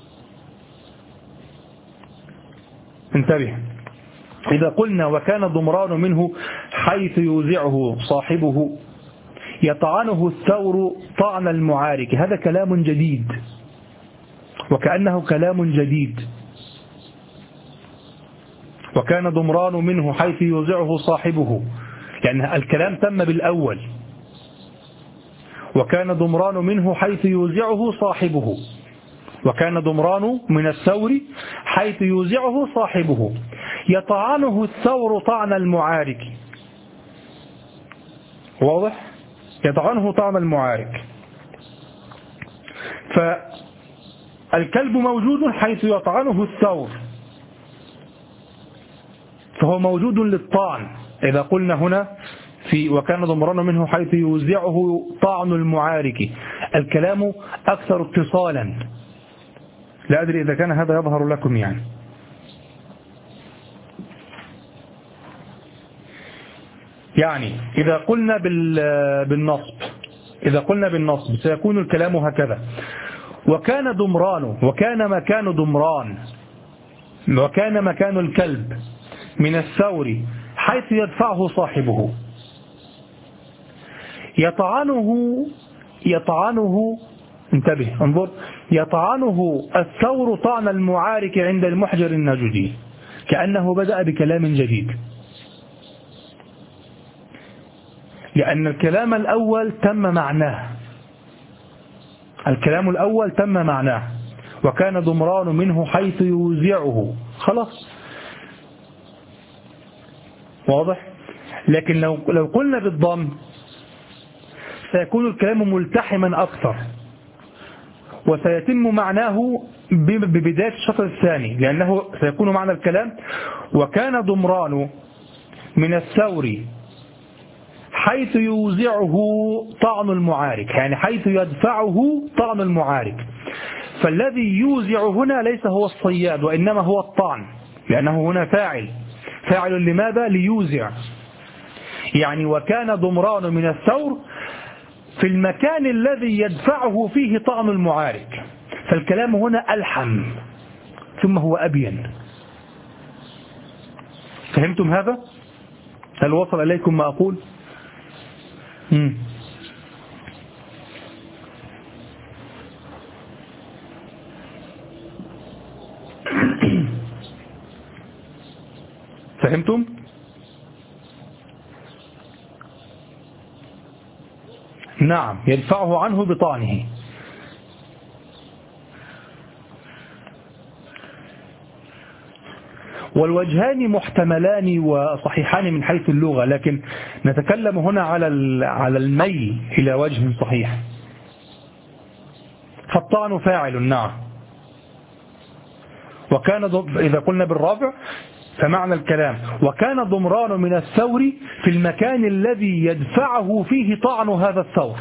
انتبه، إذا قلنا وكان ضمران منه حيث يوزعه صاحبه يطعنه الثور طعن المعارك، هذا كلام جديد، وكأنه كلام جديد. وكان ضمران منه حيث يوزعه صاحبه، يعني الكلام تم بالأول. وكان ضمران منه حيث يوزعه صاحبه، وكان ضمران من الثور حيث يوزعه صاحبه يطعنه الثور طعن المعارك. واضح؟ يطعنه طعن المعارك. فالكلب موجود حيث يطعنه الثور، فهو موجود للطعن. إذا قلنا هنا في وكان ضمران منه حيث يوزعه طعن المعارك، الكلام أكثر اتصالا، لا أدري إذا كان هذا يظهر لكم يعني إذا قلنا بالنصب سيكون الكلام هكذا: وكان دمران، وكان مكان الكلب من الثور حيث يدفعه صاحبه يطعنه انتبه انظر، يطعنه الثور طعن المعارك عند المحجر النجدي. كأنه بدأ بكلام جديد، لأن الكلام الأول تم معناه، وكان ضمران منه حيث يوزعه، خلاص واضح. لكن لو قلنا بالضم سيكون الكلام ملتحما أكثر، وسيتم معناه ببداية الشطر الثاني، لأنه سيكون معنى الكلام: وكان ضمران من الثور حيث يوزعه طعن المعارك، يعني حيث يدفعه طعن المعارك. فالذي يوزع هنا ليس هو الصياد، وإنما هو الطعن، لأنه هنا فاعل لماذا؟ ليوزع. يعني وكان ضمران من الثور في المكان الذي يدفعه فيه طعن المعارك، فالكلام هنا ألحم ثم هو أبين. فهمتم هذا؟ هل وصل إليكم ما أقول؟ فهمتم؟ نعم، يدفعه عنه بطعنه. والوجهان محتملان وصحيحان من حيث اللغة، لكن نتكلم هنا على الميل إلى وجه صحيح. فالطعن فاعل، نعم. وكان إذا قلنا بالرفع فمعنى الكلام: وكان ضمران من الثور في المكان الذي يدفعه فيه طعن هذا الثور.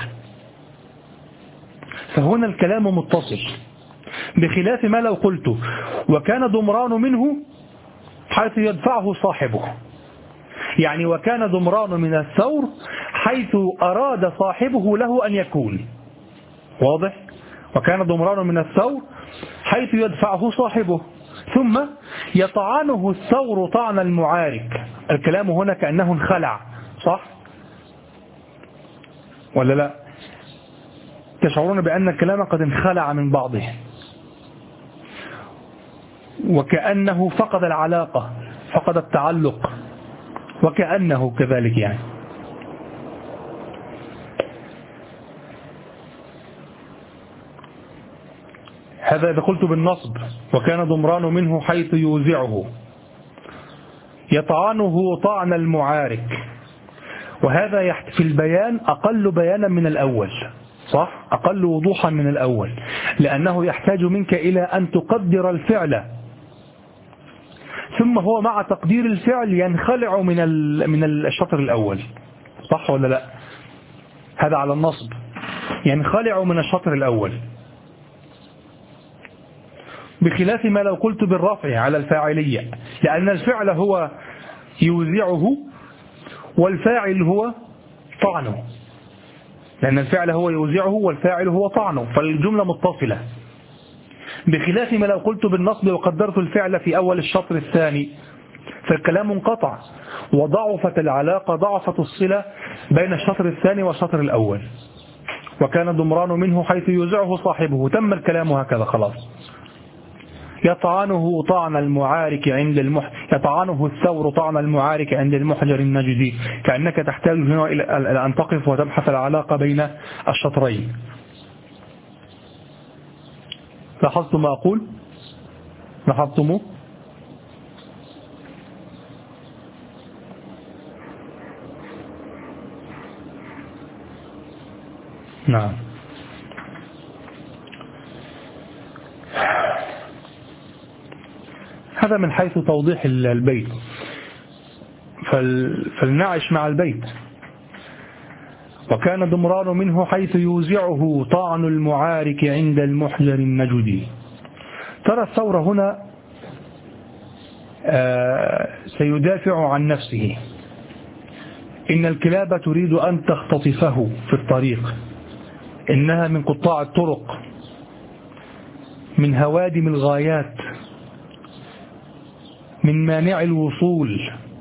فهنا الكلام متصل، بخلاف ما لو قلت وكان ضمران منه حيث يدفعه صاحبه، يعني وكان ضمران من الثور حيث أراد صاحبه له أن يكون. واضح؟ وكان ضمران من الثور حيث يدفعه صاحبه، ثم يطعنه الثور طعن المعارك. الكلام هنا كأنه انخلع، صح ولا لا؟ تشعرون بأن الكلام قد انخلع من بعضه، وكأنه فقد العلاقة، فقد التعلق، وكأنه كذلك يعني. هذا إذا قلت بالنصب: وكان ضمران منه حيث يوزعه يطعنه طعن المعارك. وهذا في البيان أقل بيانا من الأول، صح؟ أقل وضوحا من الأول، لأنه يحتاج منك إلى أن تقدر الفعل، ثم هو مع تقدير الفعل ينخلع من الشطر الأول، صح ولا لا؟ هذا على النصب، ينخلع من الشطر الأول، بخلاف ما لو قلت بالرفع على الفاعلية، لأن الفعل هو يوزعه والفاعل هو طعنه، لأن الفعل هو يوزعه والفاعل هو طعنه، فالجملة متصلة. بخلاف ما لو قلت بالنصب وقدرت الفعل في أول الشطر الثاني، فالكلام انقطع وضعفت العلاقة، ضعفت الصلة بين الشطر الثاني والشطر الأول. وكان ضمران منه حيث يوزعه صاحبه، تم الكلام هكذا خلاص. يطعنه طعن المعارك يطعنه الثور طعن المعارك عند المحجر النجدي. كأنك تحتاج هنا إلى أن تقف وتبحث العلاقة بين الشطرين. لاحظتم ما أقول؟ لاحظتموه؟ نعم. هذا من حيث توضيح البيت، فلنعش مع البيت. وكان ضمران منه حيث يوزعه طعن المعارك عند المحجر النجدي. ترى الثور هنا سيدافع عن نفسه. إن الكلاب تريد أن تختطفه في الطريق، إنها من قطاع الطرق، من هوادم الغايات، من مانع الوصول.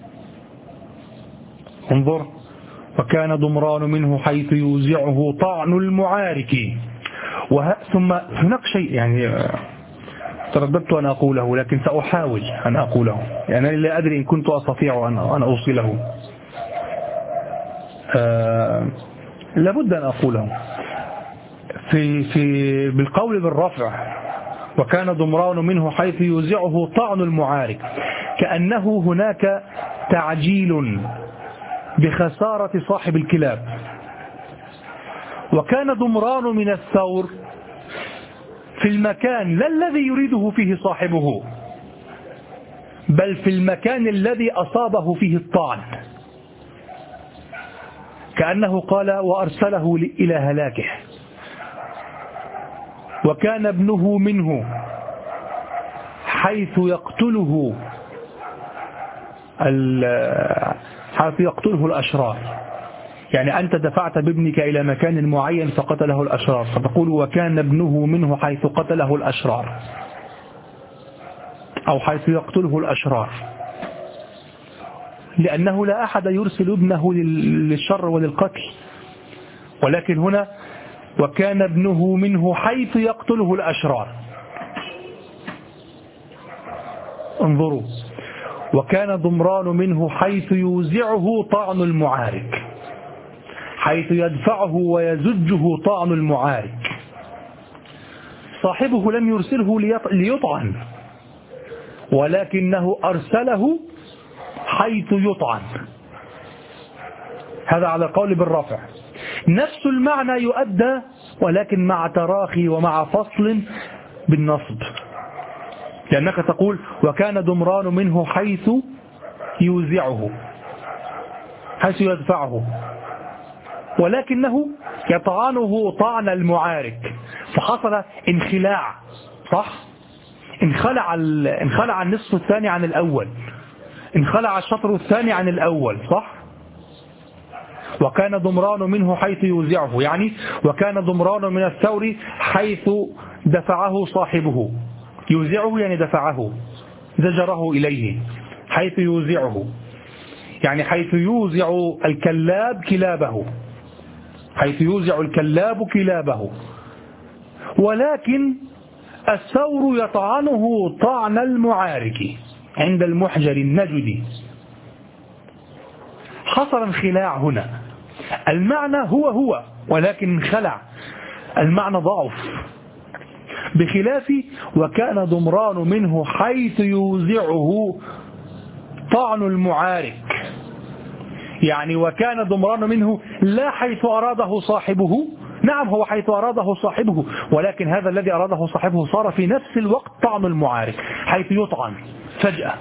انظر: وكان ضمران منه حيث يوزعه طعن المعارك. ثم هناك شيء يعني ترددت أن أقوله، لكن سأحاول أن أقوله، يعني أنا لا أدري إن كنت أستطيع أن أوصله. لابد أن أقوله بالقول بالرفع: وكان ضمران منه حيث يوزعه طعن المعارك، كأنه هناك تعجيل بخسارة صاحب الكلاب. وكان ضمران من الثور في المكان لا الذي يريده فيه صاحبه، بل في المكان الذي أصابه فيه الطعن، كأنه قال: وأرسله إلى هلاكه. وكان ابنه منه حيث يقتله الأشرار. يعني أنت دفعت بابنك إلى مكان معين فقتله الأشرار، فتقول: وكان ابنه منه حيث قتله الأشرار، أو حيث يقتله الأشرار، لأنه لا أحد يرسل ابنه للشر وللقتل. ولكن هنا: وكان ابنه منه حيث يقتله الأشرار. انظروا: وكان ضمران منه حيث يوزعه طعن المعارك، حيث يدفعه ويزجه طعن المعارك. صاحبه لم يرسله ليطعن، ولكنه أرسله حيث يطعن. هذا على القول بالرفع. نفس المعنى يؤدى، ولكن مع تراخي ومع فصل بالنصب، لأنك تقول: وكان ضمران منه حيث يوزعه، حيث يدفعه، ولكنه يطعنه طعن المعارك، فحصل انخلاع. صح؟ انخلع النصف الثاني عن الأول، انخلع الشطر الثاني عن الأول. صح؟ وكان ضمران منه حيث يوزعه، يعني وكان ضمران من الثور حيث دفعه صاحبه. يوزعه يعني دفعه، زجره إليه. حيث يوزعه يعني حيث يوزع الكلاب كلابه، حيث يوزع الكلاب كلابه. ولكن الثور يطعنه طعن المعارك عند المحجر النجد. حصل انخلاع هنا، المعنى هو ولكن انخلع، المعنى ضعف، بخلاف وكان ضمران منه حيث يوزعه طعن المعارك. يعني وكان ضمران منه لا حيث أراده صاحبه، نعم هو حيث أراده صاحبه، ولكن هذا الذي أراده صاحبه صار في نفس الوقت طعن المعارك، حيث يطعن فجأة.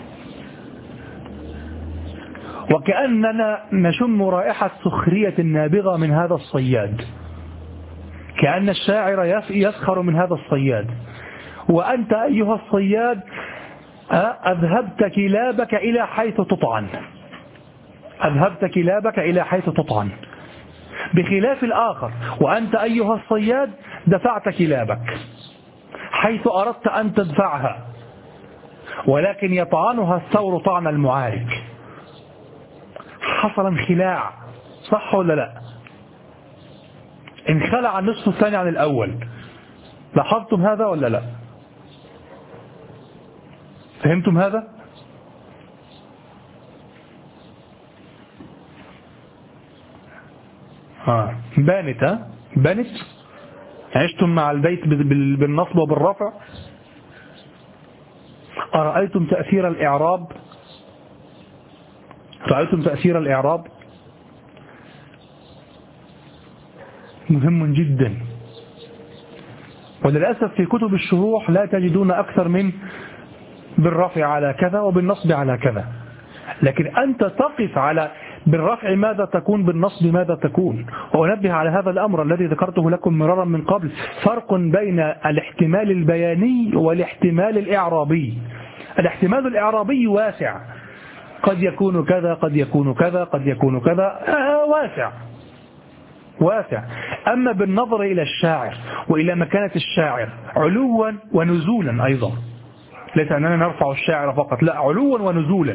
وكأننا نشم رائحة سخرية نابغة من هذا الصياد، كأن الشاعر يسخر من هذا الصياد. وأنت أيها الصياد أذهبت كلابك إلى حيث تطعن، أذهبت كلابك إلى حيث تطعن، بخلاف الآخر: وأنت أيها الصياد دفعت كلابك حيث أردت أن تدفعها، ولكن يطعنها الثور طعن المعارك. حصل انخلاع، صح ولا لا؟ انخلع النصف الثاني عن الأول. لاحظتم هذا ولا لا؟ فهمتم هذا؟ بانت بانت. عشتم مع البيت بالنصب وبالرفع. أرأيتم تأثير الإعراب؟ رأيتم تأثير الإعراب؟ مهم جدا، وللأسف في كتب الشروح لا تجدون أكثر من بالرفع على كذا وبالنصب على كذا. لكن أنت تقف على بالرفع ماذا تكون، بالنصب ماذا تكون. وأنبه على هذا الأمر الذي ذكرته لكم مرارا من قبل، فرق بين الاحتمال البياني والاحتمال الإعرابي. الاحتمال الإعرابي واسع، قد يكون كذا قد يكون كذا قد يكون كذا، واسع. أما بالنظر إلى الشاعر وإلى مكانة الشاعر علوا ونزولا أيضا، ليس أننا نرفع الشاعر فقط، لا، علوا ونزولا.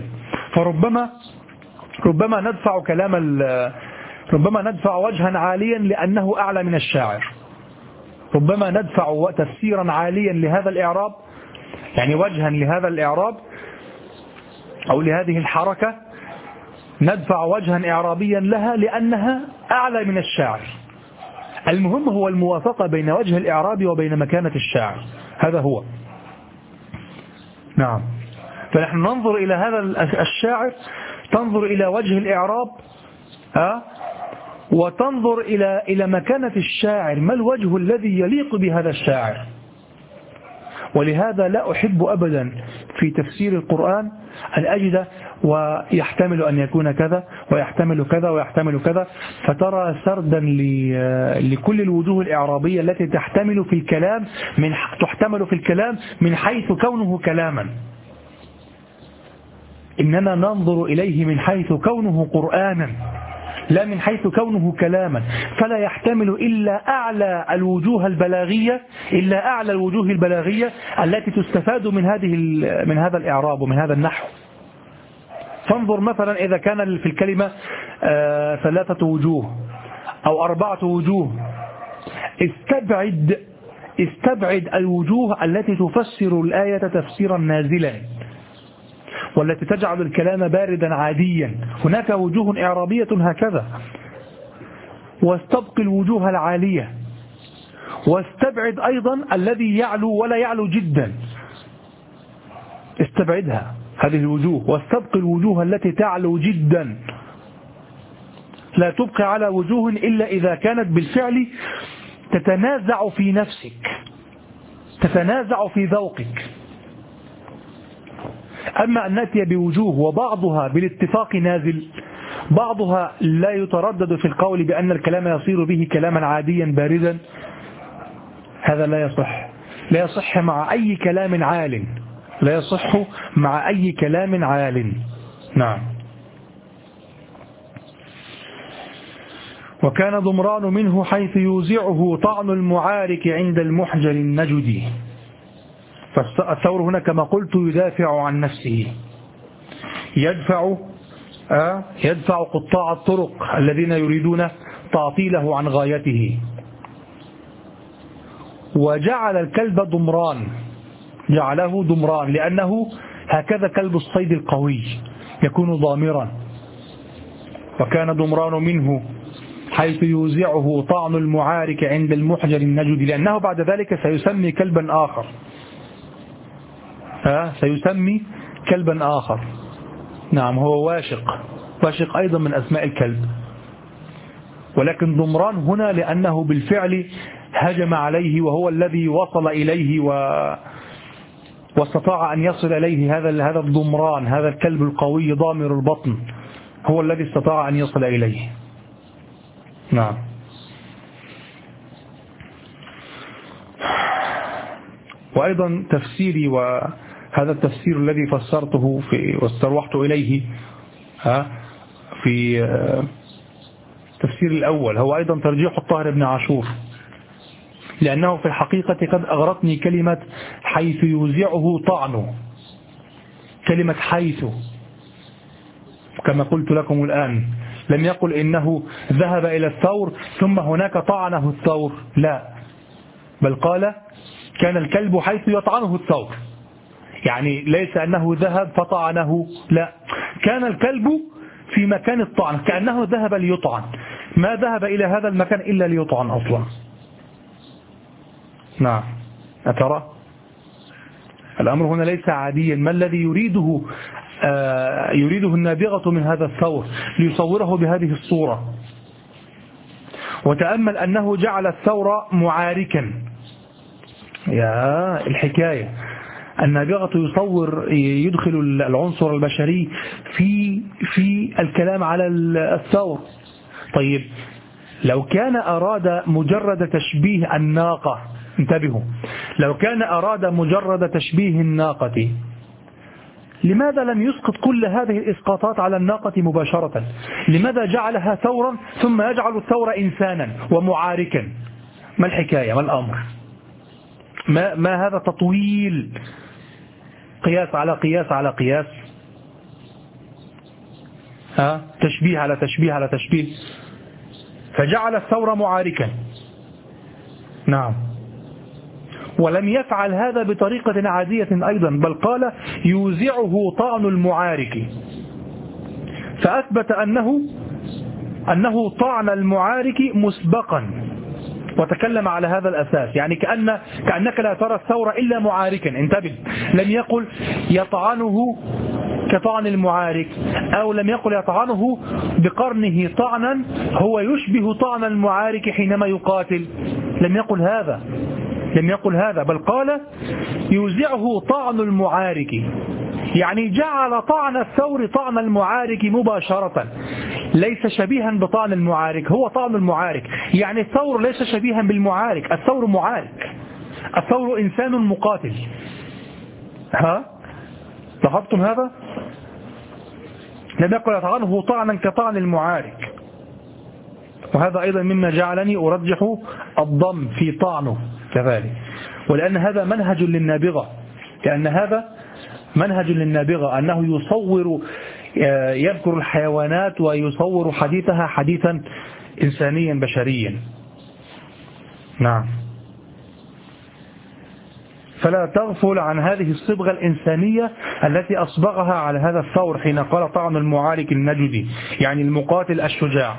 ربما ندفع ربما ندفع وجها عاليا لأنه أعلى من الشاعر، ربما ندفع تفسيرا عاليا لهذا الإعراب، يعني وجها لهذا الإعراب أو لهذه الحركة، ندفع وجها إعرابيا لها لأنها أعلى من الشاعر. المهم هو الموافقة بين وجه الإعراب وبين مكانة الشاعر، هذا هو. نعم، فنحن ننظر إلى هذا الشاعر، تنظر إلى وجه الإعراب، وتنظر إلى مكانة الشاعر، ما الوجه الذي يليق بهذا الشاعر. ولهذا لا أحب أبدا في تفسير القرآن أن أجد ويحتمل أن يكون كذا ويحتمل كذا ويحتمل كذا، فترى سردا لكل الوجوه الإعرابية التي تحتمل في الكلام من حيث كونه كلاما. إننا ننظر إليه من حيث كونه قرآنا، لا من حيث كونه كلاما، فلا يحتمل إلا أعلى الوجوه البلاغية التي تستفاد من هذا الإعراب ومن هذا النحو. فانظر مثلا إذا كان في الكلمة 3 وجوه أو 4 وجوه، استبعد الوجوه التي تفسر الآية تفسيرا نازلا والتي تجعل الكلام باردا عاديا. هناك وجوه إعرابية هكذا، واستبق الوجوه العالية، واستبعد أيضا الذي يعلو ولا يعلو جدا، استبعدها هذه الوجوه، واستبق الوجوه التي تعلو جدا. لا تبقى على وجوه إلا إذا كانت بالفعل تتنازع في نفسك، تتنازع في ذوقك. أما أن نأتي بوجوه وبعضها بالاتفاق نازل، بعضها لا يتردد في القول بأن الكلام يصير به كلاما عاديا باردا، هذا لا يصح مع أي كلام عال، لا يصح مع أي كلام عال. نعم. وكان ضمران منه حيث يوزعه طعن المعارك عند المحجر النجدي. فالثور هنا كما قلت يدافع عن نفسه، يدفع قطاع الطرق الذين يريدون تعطيله عن غايته. وجعل الكلب ضمران، جعله ضمران لأنه هكذا كلب الصيد القوي يكون ضامرا. وكان ضمران منه حيث يوزعه طعن المعارك عند المحجر النجدي، لأنه بعد ذلك سيسمي كلبا آخر، سيسمي كلبا آخر. نعم، هو واشق أيضا من أسماء الكلب، ولكن ضمران هنا لأنه بالفعل هجم عليه، وهو الذي وصل إليه واستطاع أن يصل إليه. هذا الضمران، هذا الكلب القوي ضامر البطن، هو الذي استطاع أن يصل إليه. نعم. وأيضا تفسيري، وهذا التفسير الذي فسرته واستروحت إليه في التفسير الأول، هو أيضا ترجيح الطاهر بن عاشور، لأنه في الحقيقة قد أغرتني كلمة حيث يوزعه طعنه، كلمة حيث، كما قلت لكم الآن، لم يقل إنه ذهب إلى الثور ثم هناك طعنه الثور، لا، بل قال كان الكلب حيث يطعنه الثور، يعني ليس أنه ذهب فطعنه، لا، كان الكلب في مكان الطعن، كأنه ذهب ليطعن، ما ذهب إلى هذا المكان إلا ليطعن أصلا. نعم. أترى الأمر هنا ليس عاديا، ما الذي يريده النابغة من هذا الثور ليصوره بهذه الصورة. وتأمل أنه جعل الثور معاركا، يا الحكاية، النابغة يدخل العنصر البشري في الكلام على الثور. طيب لو كان أراد مجرد تشبيه الناقة، انتبهوا، لو كان أراد مجرد تشبيه الناقة، لماذا لم يسقط كل هذه الإسقاطات على الناقة مباشرة؟ لماذا جعلها ثورا ثم يجعل الثور إنسانا ومعاركا؟ ما الحكاية؟ ما الأمر؟ ما هذا تطويل؟ قياس على قياس على قياس، تشبيه على تشبيه على تشبيه، فجعل الثور معاركا. نعم. ولم يفعل هذا بطريقة عادية أيضا، بل قال يوزعه طعن المعارك، فأثبت أنه طعن المعارك مسبقا، وتكلم على هذا الأساس، يعني كأنك لا ترى الثور إلا معاركا. انتبه، لم يقل يطعنه كطعن المعارك، أو لم يقل يطعنه بقرنه طعنا هو يشبه طعن المعارك حينما يقاتل، لم يقل هذا، بل قال يوزعه طعن المعارك، يعني جعل طعن الثور طعن المعارك مباشرة، ليس شبيها بطعن المعارك، هو طعن المعارك. يعني الثور ليس شبيها بالمعارك، الثور معارك، الثور إنسان مقاتل. لاحظتم هذا؟ لم يقل يطعنه طعنا كطعن المعارك. وهذا أيضا مما جعلني أرجح الضم في طعنه كذلك، ولأن هذا منهج للنابغة، أنه يصور، يذكر الحيوانات ويصور حديثها حديثا إنسانيا بشريا. نعم. فلا تغفل عن هذه الصبغة الإنسانية التي أصبغها على هذا الثور حين قال طعن المعارك النجدي، يعني المقاتل الشجاع.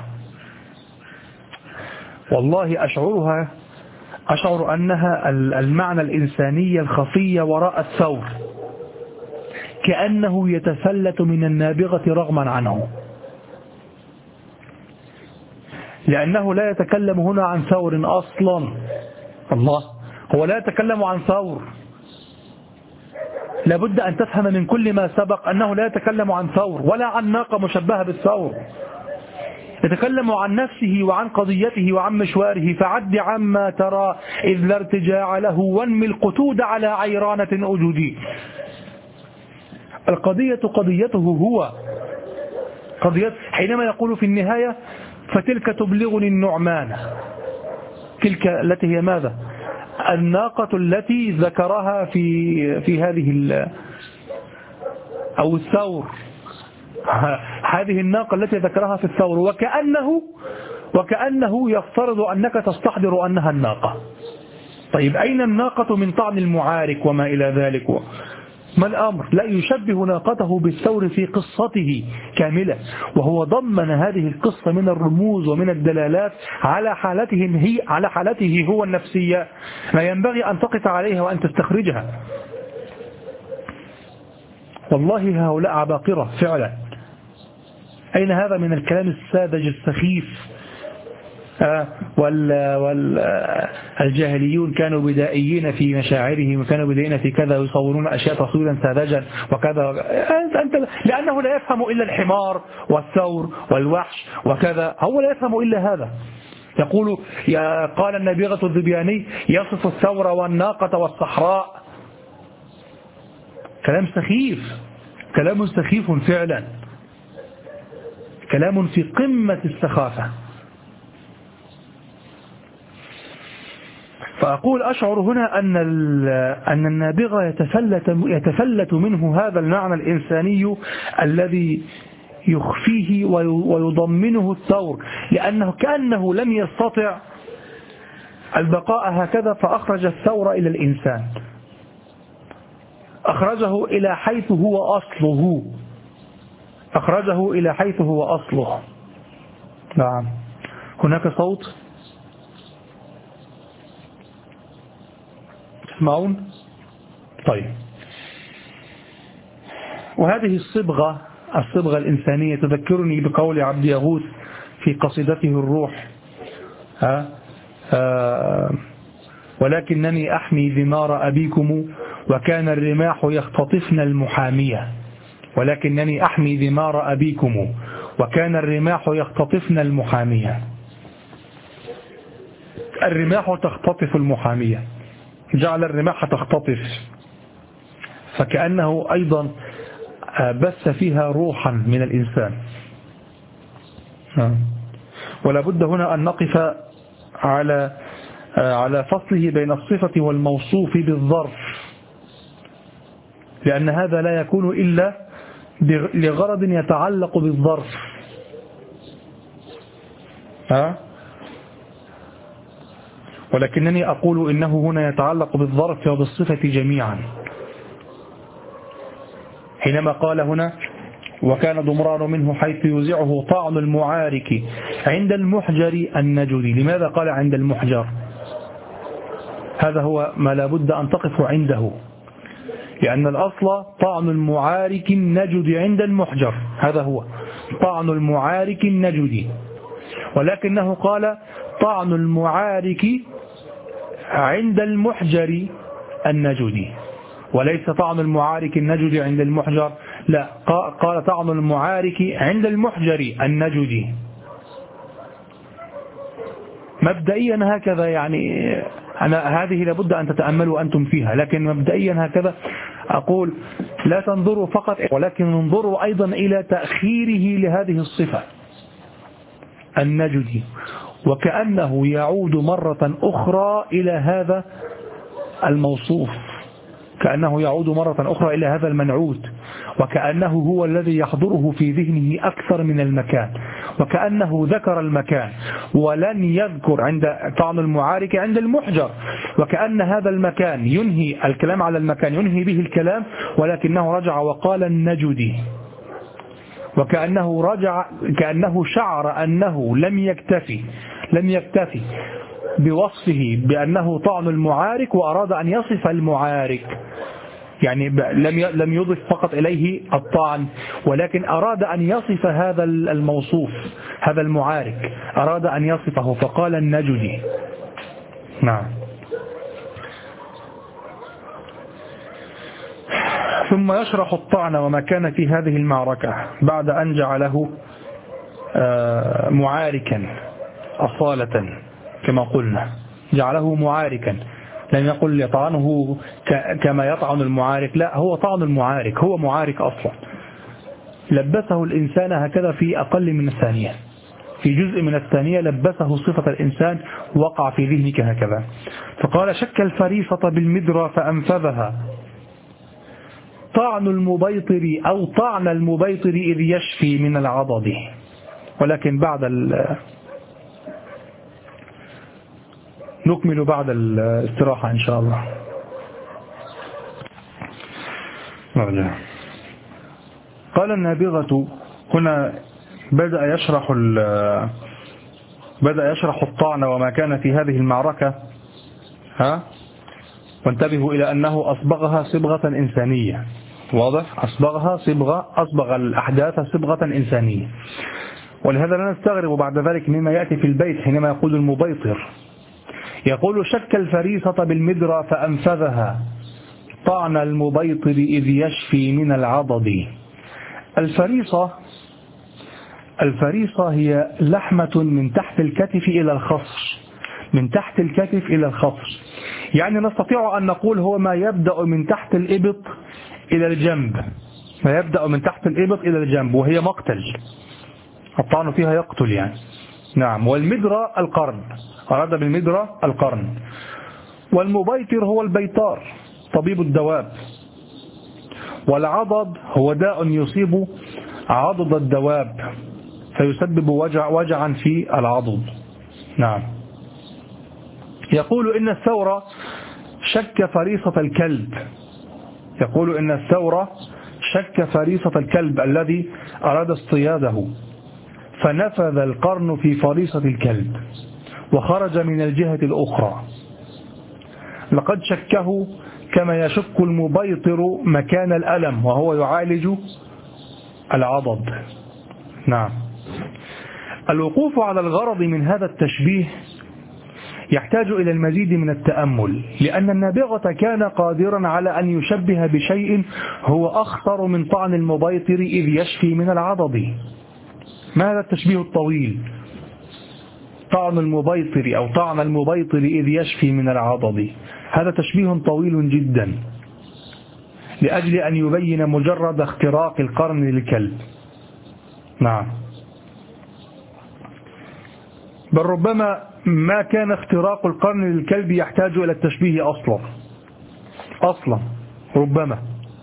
والله أشعر أنها المعنى الإنساني الخفي وراء الثور، كأنه يتفلت من النابغة رغما عنه، لأنه لا يتكلم هنا عن ثور أصلا. الله، هو لا يتكلم عن ثور. لابد أن تفهم من كل ما سبق أنه لا يتكلم عن ثور ولا عن ناقة مشبهة بالثور، يتكلم عن نفسه وعن قضيته وعن مشواره. فعد عما ترى إذ لا ارتجاع له، وانمي القتود على عيرانة أجودي. القضية قضيته هو، حينما يقول في النهاية فتلك تبلغني النعمان، تلك التي هي ماذا؟ الناقة التي ذكرها في هذه أو الثور، هذه الناقة التي ذكرها في الثور، وكأنه يفترض أنك تستحضر أنها الناقة. طيب أين الناقة من طعن المعارك وما إلى ذلك؟ ما الأمر؟ لا، يشبه ناقته بالثور في قصته كاملة، وهو ضمن هذه القصة من الرموز ومن الدلالات على حالته هو النفسية، لا ينبغي أن تقف عليها وأن تستخرجها. والله هؤلاء عباقرة فعلا. أين هذا من الكلام الساذج السخيف؟ والجاهليون كانوا بدائيين في مشاعرهم، وكانوا بدائيين في كذا، يصورون أشياء تصويرا ساذجا وكذا. لأنه لا يفهم إلا الحمار والثور والوحش وكذا، هو لا يفهم إلا هذا. يقول قال النبيغة الذبياني يصف الثور والناقة والصحراء. كلام سخيف، كلام سخيف فعلا، كلام في قمة السخافة. فأقول أشعر هنا أن النابغة يتفلت منه هذا المعنى الإنساني الذي يخفيه ويضمنه الثور، لأنه كأنه لم يستطع البقاء هكذا، فأخرج الثور إلى الإنسان، أخرجه إلى حيث هو أصله، أخرجه إلى حيث هو أصله. نعم. هناك صوت تسمعون؟ طيب. وهذه الصبغة الإنسانية تذكرني بقول عبد يغوث في قصيدته الروح، ولكنني أحمي ذمار أبيكم وكان الرماح يختطفن المحامية ولكنني أحمي ذمار أبيكم وكان الرماح يختطفن المحامية. الرماح تختطف المحامية، جعل الرماح تختطف، فكأنه أيضا بث فيها روحا من الإنسان. ولا بد هنا أن نقف على فصله بين الصفة والموصوف بالظرف، لأن هذا لا يكون إلا لغرض يتعلق بالظرف. ولكنني أقول إنه هنا يتعلق بالظرف وبالصفة جميعا. حينما قال هنا وكان ضمران منه حيث يوزعه طعن المعارك عند المحجر النجدي. لماذا قال عند المحجر؟ هذا هو ما لا بد أن تقف عنده، لأن الأصل طعن المعارك النجد عند المحجر، هذا هو طعن المعارك النجدي، ولكنه قال طعن المعارك عند المحجر النجدي، وليس طعن المعارك النجدي عند المحجر، لا، قال طعن المعارك عند المحجر النجدي. مبدئيا هكذا، يعني هذه لابد أن تتأملوا أنتم فيها، لكن مبدئيا هكذا أقول لا تنظروا فقط، ولكن انظروا أيضا إلى تأخيره لهذه الصفة النجدي، وكأنه يعود مرة أخرى إلى هذا الموصوف، كأنه يعود مرة أخرى إلى هذا المنعوت، وكأنه هو الذي يحضره في ذهنه أكثر من المكان، وكأنه ذكر المكان ولن يذكر عند طعن المعارك عند المحجر، وكأن هذا المكان ينهي الكلام على المكان، ينهي به الكلام، ولكنه رجع وقال النجدي، كأنه شعر أنه لم يكتفي بوصفه بأنه طعن المعارك وأراد أن يصف المعارك، يعني لم يضف فقط إليه الطعن، ولكن أراد أن يصف هذا الموصوف، هذا المعارك أراد أن يصفه فقال النجدي. نعم. ثم يشرح الطعن وما كان في هذه المعركة بعد أن جعله معاركا أصالة كما قلنا، جعله معاركا، لم يقل يطعنه كما يطعن المعارك، لا، هو طعن المعارك، هو معارك أصلا، لبسه الإنسان هكذا في أقل من الثانية، في جزء من الثانية لبسه صفة الإنسان، وقع في ذهنك هكذا. فقال شك الفريصة بالمدرى فأنفذها طعن المبيطر أو طعن المبيطر إذ يشفي من العضد. ولكن نكمل بعد الاستراحة إن شاء الله. قال النابغة هنا بدأ يشرح الطعن وما كان في هذه المعركة، وانتبهوا إلى أنه أصبغها صبغة إنسانية، واضح؟ أصبغ الأحداث صبغة إنسانية، ولهذا لا نستغرب بعد ذلك مما يأتي في البيت حينما يقول المبيطر، يقول شك الفريصة بالمدرى فأنفذها طعن المبيطر إذ يشفي من العضد. الفريصة هي لحمة من تحت الكتف إلى الخصر، من تحت الكتف إلى الخصر، يعني نستطيع أن نقول هو ما يبدأ من تحت الإبط إلى الجنب، ما يبدأ من تحت الإبط إلى الجنب، وهي مقتل، الطعن فيها يقتل يعني. نعم. والمدرى القرن، أراد بالمدرى القرن. والمبيطر هو البيطار طبيب الدواب. والعضد هو داء يصيب عضد الدواب فيسبب وجعا في العضد. نعم. يقول إن الثورة شك فريصة الكلب، يقول إن الثورة شك فريصة الكلب الذي أراد اصطياده، فنفذ القرن في فريصة الكلب وخرج من الجهة الأخرى، لقد شكه كما يشك المبيطر مكان الألم وهو يعالج العضد. نعم. الوقوف على الغرض من هذا التشبيه يحتاج إلى المزيد من التأمل، لأن النابغة كان قادرا على أن يشبه بشيء هو أخطر من طعن المبيطر إذ يشفي من العضد. ما هذا التشبيه الطويل؟ طعن المبيطر أو طعن المبيطر إذ يشفي من العضد، هذا تشبيه طويل جدا لأجل أن يبين مجرد اختراق القرن للكلب. نعم، بل ربما ما كان اختراق القرن للكلب يحتاج إلى التشبيه أصلا ربما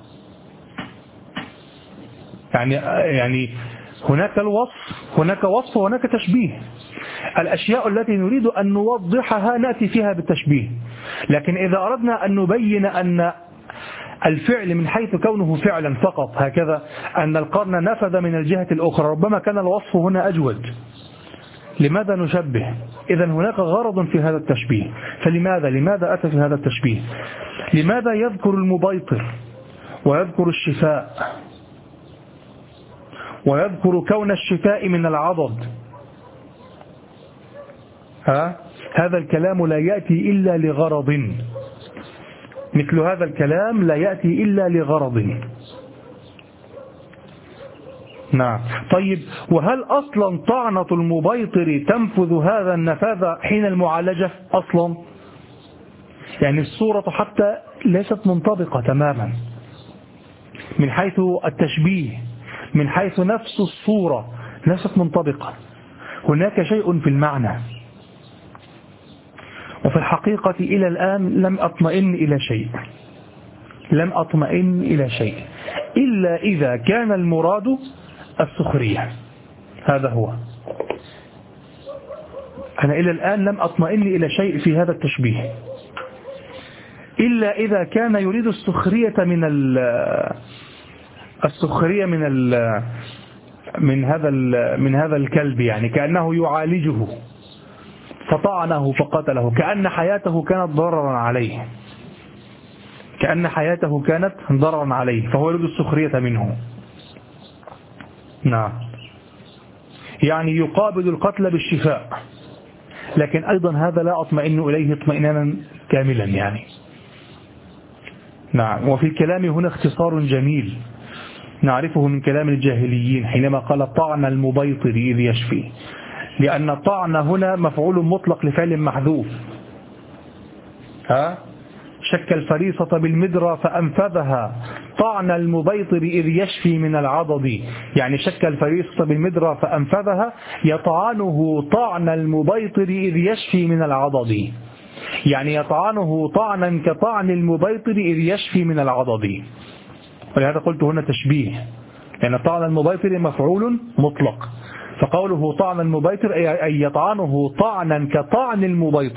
يعني هناك وصف وهناك تشبيه. الأشياء التي نريد أن نوضحها نأتي فيها بالتشبيه، لكن إذا أردنا أن نبين أن الفعل من حيث كونه فعلا فقط هكذا، أن القرن نفذ من الجهة الأخرى، ربما كان الوصف هنا أجود. لماذا نشبه؟ إذن هناك غرض في هذا التشبيه. لماذا أتى في هذا التشبيه؟ لماذا يذكر المبيطر ويذكر الشفاء ويذكر كون الشفاء من العضد؟ هذا الكلام لا يأتي إلا لغرض، مثل هذا الكلام لا يأتي إلا لغرض. نعم. طيب، وهل أصلا طعنة المبيطر تنفذ هذا النفاذ حين المعالجة أصلا؟ يعني الصورة حتى ليست منطبقة تماما من حيث التشبيه، من حيث نفس الصورة ليست منطبقة، هناك شيء في المعنى. وفي الحقيقة إلى الآن لم أطمئن إلى شيء إلا إذا كان المراد السخرية. هذا هو. أنا إلى الآن لم أطمئن إلى شيء في هذا التشبيه إلا إذا كان يريد السخرية من هذا الكلب، يعني كأنه يعالجه فطعنه فقتله، كأن حياته كانت ضررا عليه، فهو يريد السخرية منه. نعم، يعني يقابل القتل بالشفاء، لكن أيضا هذا لا أطمئن إليه اطمئنانا كاملا يعني. نعم. وفي الكلام هنا اختصار جميل نعرفه من كلام الجاهليين حينما قال طعن المبيطر إذ يشفي، لأن الطعن هنا مفعول مطلق لفعل محذوف. شك الفريصة بالمدرى فأنفذها طعن المبيطر إذ يشفي من العضد، يعني شك الفريصة بالمدرى فأنفذها يطعنه طعن المبيطر إذ يشفي من العضد، يعني يطعنه طعنا كطعن المبيطر إذ يشفي من العضد. ولهذا قلت هنا تشبيه، لأن طعن المبيطر مفعول مطلق، فقوله طعن المبيطر أي يطعنه طعنا كطعن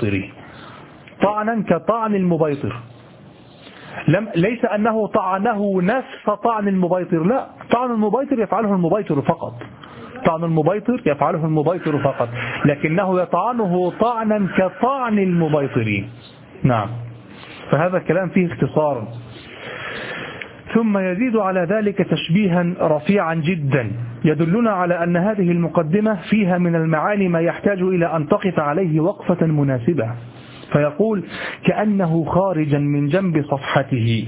المبيطر، ليس أنه طعنه نفس طعن المبيطر، لا، طعن المبيطر يفعله المبيطر فقط، لكنه يطعنه طعنا كطعن المبيطر. نعم، فهذا الكلام فيه اختصار. ثم يزيد على ذلك تشبيها رفيعا جدا يدلنا على أن هذه المقدمة فيها من المعاني ما يحتاج إلى أن تقف عليه وقفة مناسبة. فيقول: كأنه خارجا من جنب صفحته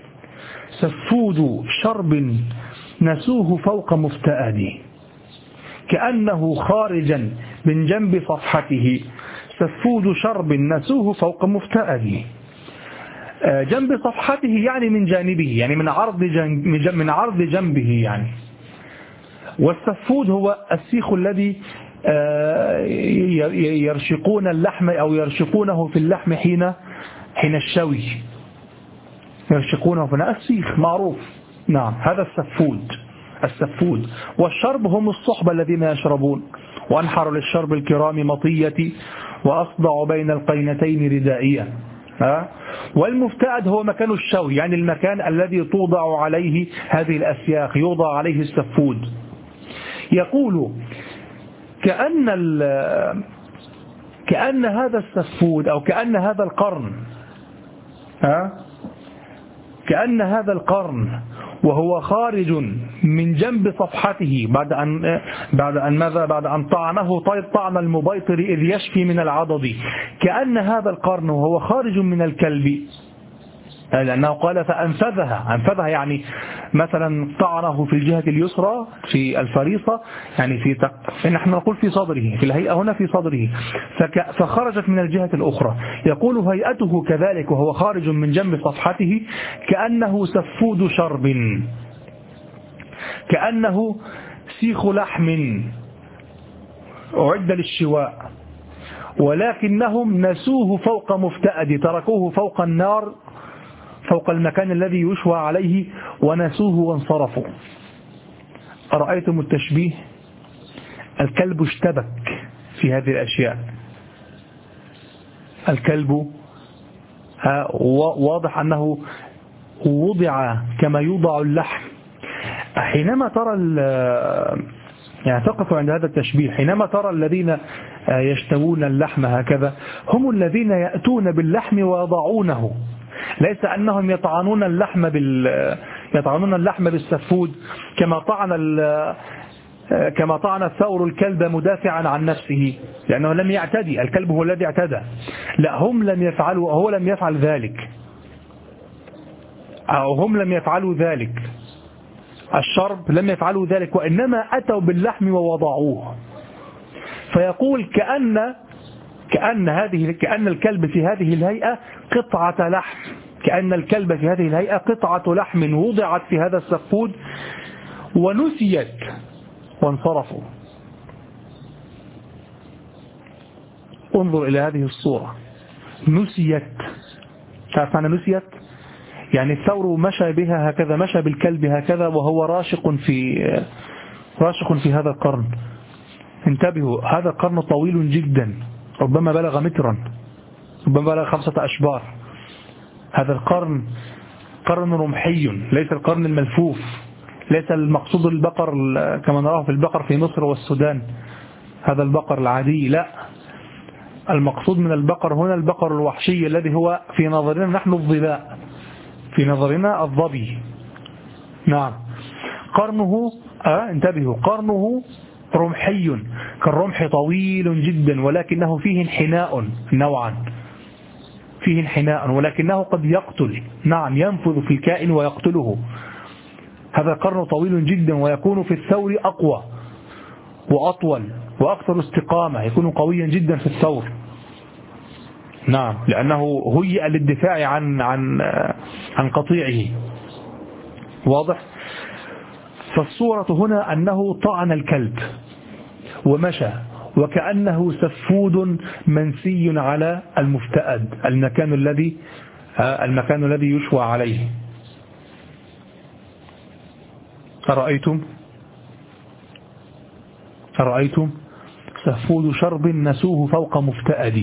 سفود شرب نسوه فوق مفتأد. كأنه خارجا من جنب صفحته سفود شرب نسوه فوق مفتأد. جنب صفحته يعني من جانبه، يعني من عرض جنبه يعني. والسفود هو السيخ الذي يرشقون اللحم أو يرشقونه في اللحم حين الشوي، يرشقونه في السيخ معروف. نعم، هذا السفود. والشرب هم الصحبة الذين يشربون. وأنحر للشرب الكرام مطيتي وأصدع بين القينتين ردائيا. والمفتأد هو مكان الشوي، يعني المكان الذي توضع عليه هذه الأسياخ، يوضع عليه السفود. يقول: كأن هذا السفود أو كأن هذا القرن وهو خارج من جنب صفحته بعد أن طعنه طعن المبيطر إذ يشفي من العضد، كأن هذا القرن وهو خارج من الكلب، لأنه قال فأنفذها يعني مثلا طعنه في الجهة اليسرى في الفريصة، يعني نحن نقول في صدره، في الهيئة هنا في صدره، فخرجت من الجهة الأخرى. يقول هيئته كذلك وهو خارج من جنب صفحته كأنه سفود شرب، كأنه سيخ لحم أعد للشواء، ولكنهم نسوه فوق مفتأد، تركوه فوق النار، فوق المكان الذي يشوى عليه، ونسوه وانصرفوا. أرأيتم التشبيه؟ الكلب اشتبك في هذه الأشياء. الكلب واضح أنه وضع كما يوضع اللحم. حينما ترى يعني تقف عند هذا التشبيه، حينما ترى الذين يشتوون اللحم هكذا هم الذين يأتون باللحم ويضعونه، ليس أنهم يطعنون اللحم بالسفود كما طعن الثور الكلب مدافعا عن نفسه، لأنه لم يعتدي، الكلب هو الذي اعتدى. لا، هم لم يفعلوا، هو لم يفعل ذلك، أو هم لم يفعلوا ذلك، الشرب لم يفعلوا ذلك، وإنما أتوا باللحم ووضعوه. فيقول كأن الكلب في هذه الهيئة قطعة لحم، كأن الكلب في هذه الهيئة قطعة لحم وضعت في هذا السفود ونسيت وانصرفوا. انظر إلى هذه الصورة، نسيت. تعرف معنى نسيت؟ يعني الثور مشى بها هكذا، مشى بالكلب هكذا وهو راشق في هذا القرن. انتبهوا، هذا القرن طويل جدا، ربما بلغ مترا، ربما بلغ 5 أشبار. هذا القرن قرن رمحي، ليس القرن الملفوف، ليس المقصود البقر كما نراه في البقر في مصر والسودان، هذا البقر العادي، لا، المقصود من البقر هنا البقر الوحشي الذي هو في نظرنا نحن الظباء، في نظرنا الظبي. نعم، قرنه انتبهوا، قرنه رمحي، كالرمح طويل جدا، ولكنه فيه انحناء نوعا، فيه انحناء، ولكنه قد يقتل. نعم، ينفذ في الكائن ويقتله. هذا القرن طويل جدا، ويكون في الثور أقوى وأطول وأكثر استقامة، يكون قويا جدا في الثور. نعم، لأنه هيئ للدفاع عن قطيعه. واضح؟ فالصورة هنا أنه طعن الكلب ومشى، وكأنه سفود منسي على المفتأد، المكان الذي يشوى عليه. أرأيتم سفود شرب نسوه فوق مفتأد،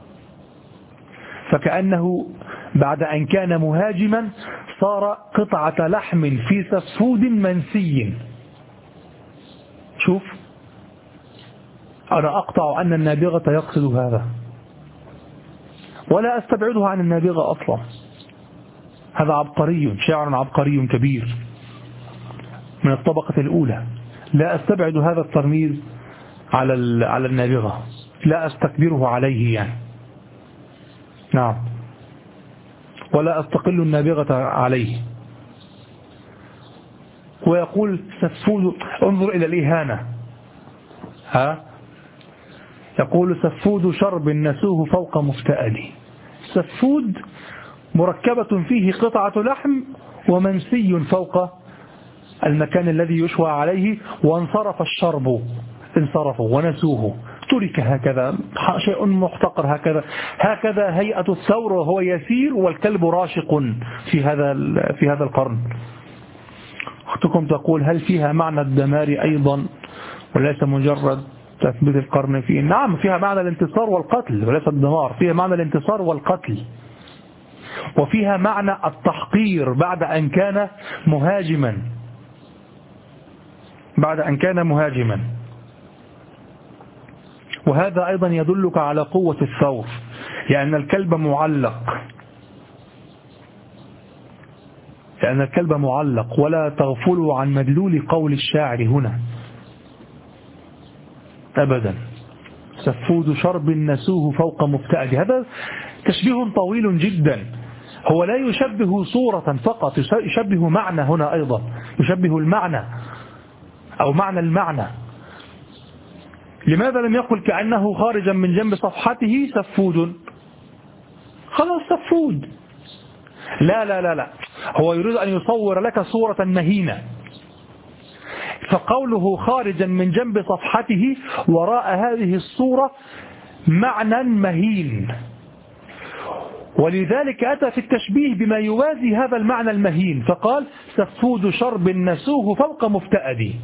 فكأنه بعد أن كان مهاجما صار قطعة لحم في سفود منسي. شوف، أنا أقطع أن النابغة يقصد هذا، ولا أستبعده عن النابغة أصلا. هذا عبقري، شاعر عبقري كبير من الطبقة الأولى، لا أستبعد هذا الترميز على النابغة، لا أستكبره عليه يعني. نعم، ولا أستقل النابغة عليه. ويقول سفود، انظر إلى الإهانة، يقول سفود شرب نسوه فوق مفتأد. سفود مركبة فيه قطعة لحم ومنسي فوق المكان الذي يشوى عليه، وانصرف الشرب، انصرفوا ونسوه، ترك هكذا، شيء محتقر هكذا هيئة الثور وهو يسير والكلب راشق في هذا القرن. أختكم تقول هل فيها معنى الدمار أيضا وليس مجرد تثبيت القرن فيه؟ نعم، فيها معنى الانتصار والقتل وليس الدمار، فيها معنى الانتصار والقتل، وفيها معنى التحقير بعد أن كان مهاجما. وهذا أيضا يدلك على قوة الثور، لأن الكلب معلق، لأن الكلب معلق. ولا تغفلوا عن مدلول قول الشاعر هنا أبدا. سفود شرب نسوه فوق مبتعد. هذا تشبيه طويل جدا. هو لا يشبه صورة فقط، يشبه معنى هنا أيضا، يشبه المعنى أو معنى المعنى. لماذا لم يقل كأنه خارجا من جنب صفحته سفود؟ خلاص سفود. لا لا لا لا، هو يريد أن يصور لك صورة مهينة، فقوله خارجا من جنب صفحته وراء هذه الصورة معنى مهين، ولذلك أتى في التشبيه بما يوازي هذا المعنى المهين، فقال سفود شرب نسوه فوق مفتأد.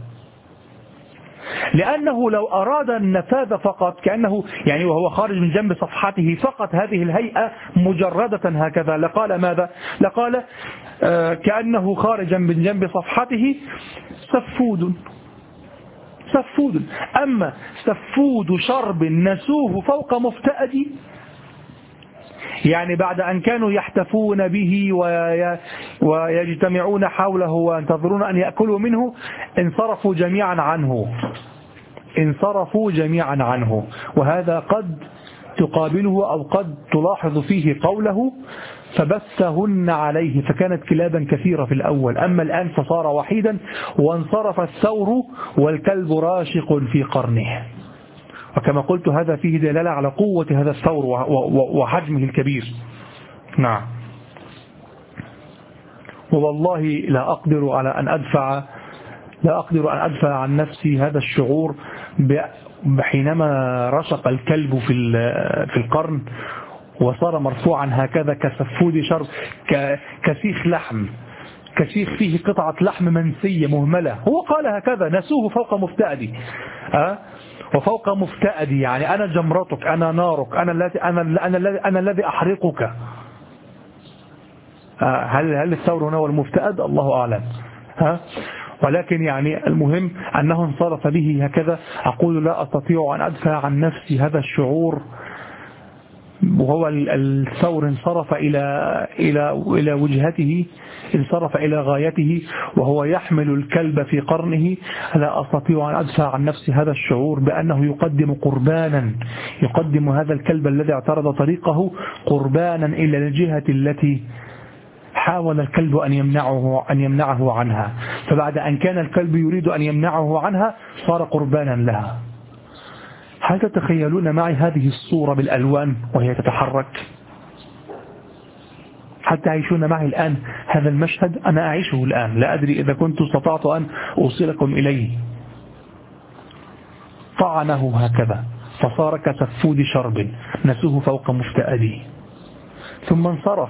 لأنه لو أراد النفاذ فقط كأنه يعني وهو خارج من جنب صفحته فقط هذه الهيئة مجردة هكذا لقال ماذا؟ لقال كأنه خارجا من جنب صفحته سفود. سفود. أما سفود شرب نسوه فوق مفتأد يعني بعد أن كانوا يحتفون به ويجتمعون حوله وينتظرون أن يأكلوا منه انصرفوا جميعا عنه. انصرفوا جميعا عنه. وهذا قد تقابله أو قد تلاحظ فيه قوله فبثهن عليه، فكانت كلابا كثيرة في الأول، أما الآن فصار وحيدا وانصرف الثور والكلب راشق في قرنه. وكما قلت هذا فيه دلالة على قوة هذا الثور وحجمه الكبير. نعم. ووالله لا أقدر أن أدفع عن نفسي هذا الشعور حينما رشق الكلب في القرن وصار مرفوعا هكذا كسفود شرب، كسيخ لحم، كسيخ فيه قطعة لحم منسية مهملة. هو قال هكذا نسوه فوق مفتأدي. وفوق مفتأدي يعني أنا جمرتك، أنا نارك، أنا الذي أحرقك. هل الثور هنا والمفتأد؟ الله أعلم. ولكن يعني المهم أنه انصرف به هكذا. أقول لا أستطيع أن أدفع عن نفسي هذا الشعور، وهو الثور انصرف إلى وجهته، انصرف إلى غايته وهو يحمل الكلب في قرنه. لا أستطيع أن أدفع عن نفسي هذا الشعور بأنه يقدم قربانا، يقدم هذا الكلب الذي اعترض طريقه قربانا إلى الجهة التي حاول الكلب أن يمنعه عنها. فبعد أن كان الكلب يريد أن يمنعه عنها صار قربانا لها. هل تتخيلون معي هذه الصورة بالألوان وهي تتحرك؟ هل تعيشون معي الآن هذا المشهد؟ أنا أعيشه الآن، لا أدري إذا كنت استطعت أن أوصلكم إليه. طعنه هكذا فصار كسفود شرب نسوه فوق مفتأدي، ثم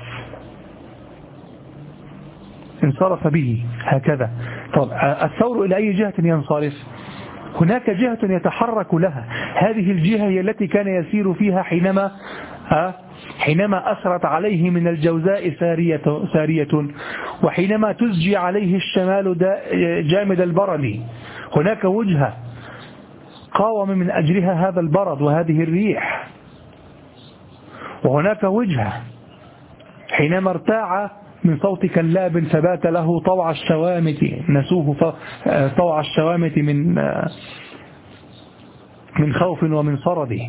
انصرف به هكذا. طب الثور إلى أي جهة ينصرف؟ هناك جهة يتحرك لها، هذه الجهة هي التي كان يسير فيها حينما أسرت عليه من الجوزاء سارية، وحينما تزجي عليه الشمال جامد البرد. هناك وجهة قاوم من أجلها هذا البرد وهذه الريح. وهناك وجهة حينما ارتاع من صوت كلاب فبات له طوع الشوامت نسوه طوع الشوامت من خوف ومن صرد.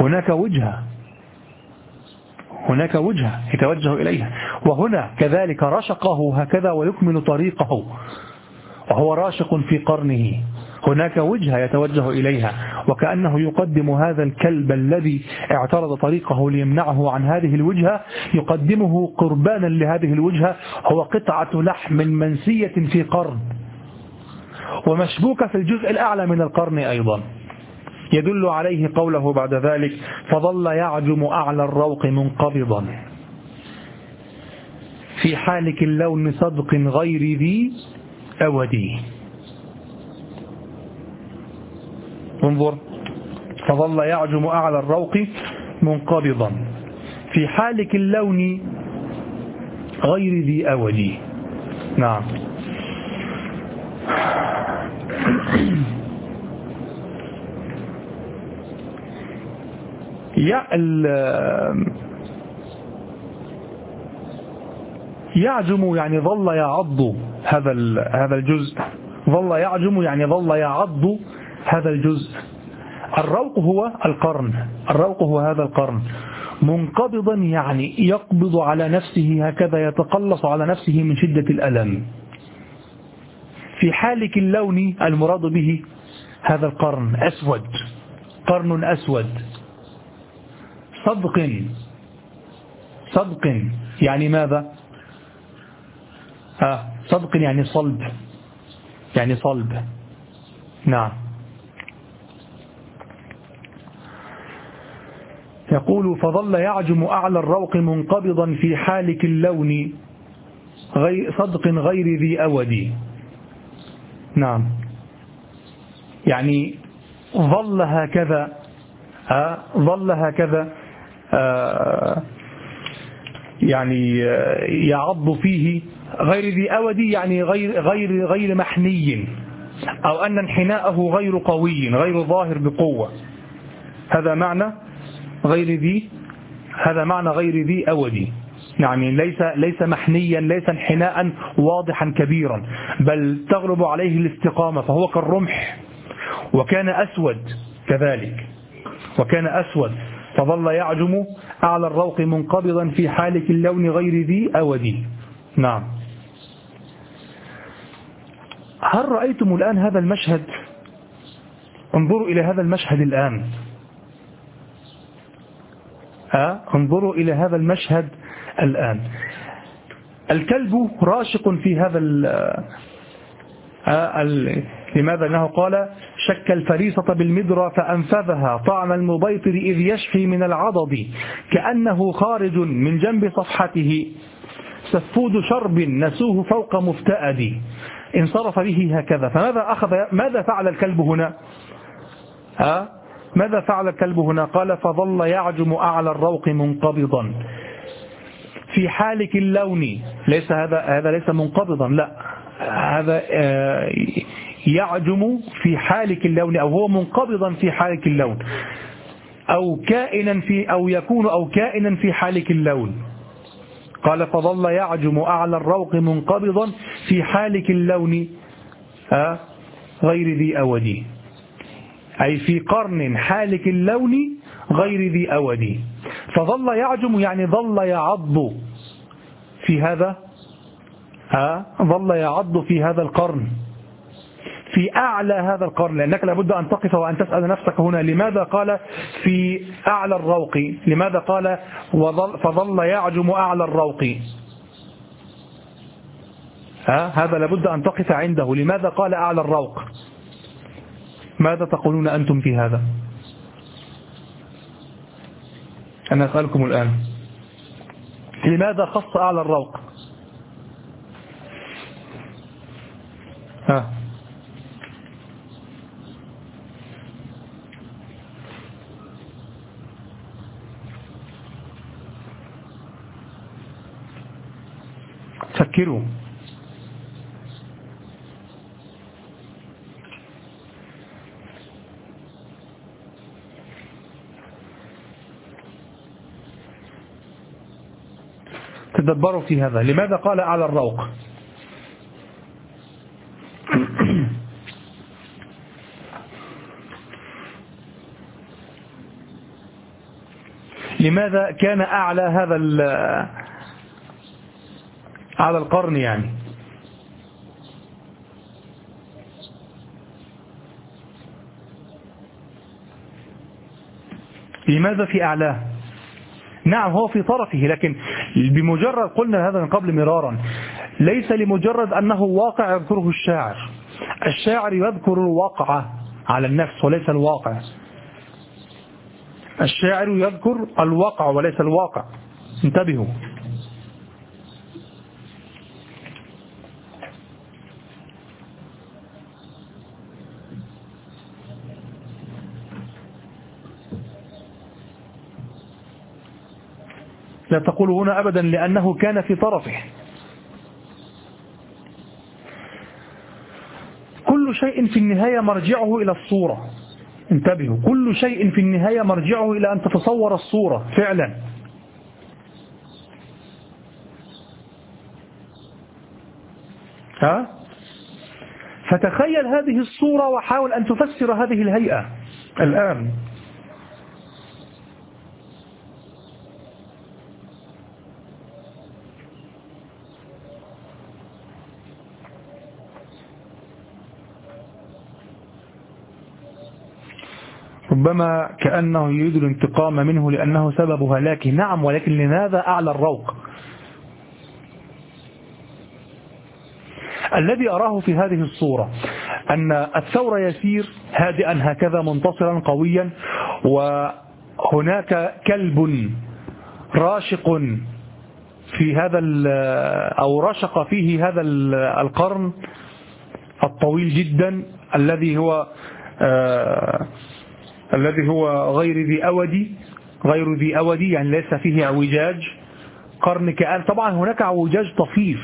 هناك وجهة يتوجه إليها. وهنا كذلك رشقه هكذا ويكمل طريقه وهو راشق في قرنه. هناك وجهة يتوجه إليها، وكأنه يقدم هذا الكلب الذي اعترض طريقه ليمنعه عن هذه الوجهة، يقدمه قربانا لهذه الوجهة. هو قطعة لحم منسية في قرن ومشبوكة في الجزء الأعلى من القرن أيضا. يدل عليه قوله بعد ذلك فظل يعجم أعلى الروق منقبضا في حالك اللون صدق غير ذي أودي. انظر، فظل يعجم أعلى الروق منقبضا في حالك اللون غير ذي أودي. نعم. يعجم يعني ظل يعض هذا الجزء، ظل يعجم يعني ظل يعض هذا الجزء. الروق هو القرن، الروق هو هذا القرن. منقبضا يعني يقبض على نفسه هكذا، يتقلص على نفسه من شدة الألم. في حالك اللون المراد به هذا القرن أسود، قرن أسود. صدق يعني ماذا؟ صدق يعني صلب، يعني صلب. نعم. يقول فظل يعجم أعلى الروق منقبضا في حالك اللون صدق غير ذي أودي. نعم، يعني ظل هكذا، ظل هكذا يعني يعض فيه غير ذي أودي، يعني غير محني، أو أن انحناءه غير قوي، غير ظاهر بقوة. هذا معنى غير ذي أودي. يعني ليس محنيا، ليس انحناء واضحا كبيرا، بل تغلب عليه الاستقامة، فهو كالرمح. وكان أسود كذلك، وكان أسود. فظل يعجم أعلى الروق منقبضا في حالك اللون غير ذي أودي. نعم. هل رأيتم الآن هذا المشهد؟ انظروا إلى هذا المشهد الآن. انظروا إلى هذا المشهد الآن. الكلب راشق في هذا لماذا؟ أنه قال شك الفريسة بالمدرى فأنفذها طعم المبيطر إذ يشفي من العضد، كأنه خارج من جنب صفحته سفود شرب نسوه فوق مفتأد. انصرف به هكذا. ماذا فعل الكلب هنا؟ ماذا فعل الكلب هنا؟ قال فظل يعجم أعلى الروق منقبضا في حالك اللون. ليس هذا ليس منقبضا، لا، هذا يعجم في حالك اللون، أو هو منقبضا في حالك اللون، أو يكون كائنا في حالك اللون. قال فظل يعجم أعلى الروق منقبضا في حالك اللون غير ذي أودي، أي في قرن حالك اللون غير ذي أودي. فظل يعجم يعني ظل يعض في هذا، ظل يعض في هذا القرن، في أعلى هذا القرن. لأنك لابد أن تقف وأن تسأل نفسك هنا لماذا قال في أعلى الروق؟ لماذا قال فظل يعجم أعلى الروق؟ هذا لابد أن تقف عنده. لماذا قال أعلى الروق؟ ماذا تقولون أنتم في هذا؟ أنا أسألكم الآن، لماذا خص أعلى الروق؟ فكروا. تدبروا في هذا. لماذا قال أعلى الروق؟ لماذا كان أعلى هذا على القرن؟ يعني لماذا في أعلاه؟ نعم هو في طرفه، لكن بمجرد، قلنا هذا من قبل مرارا، ليس لمجرد أنه واقع يذكره الشاعر. الشاعر يذكر الواقع على النفس وليس الواقع. الشاعر يذكر الواقع وليس الواقع. انتبهوا. لا تقول هنا أبدا لأنه كان في طرفه. كل شيء في النهاية مرجعه إلى الصورة. انتبهوا، كل شيء في النهاية مرجعه إلى أن تتصور الصورة فعلا. ها؟ فتخيل هذه الصورة وحاول أن تفسر هذه الهيئة الآن. ربما كأنه يريد الانتقام منه لأنه سبب هلاكه. نعم، ولكن لماذا أعلى الروق؟ الذي أراه في هذه الصورة أن الثور يسير هادئا هكذا منتصرا قويا، وهناك كلب راشق في هذا أو رشق فيه هذا القرن الطويل جدا الذي هو غير ذي أودي، يعني ليس فيه اعوجاج. قرن كأن طبعا هناك اعوجاج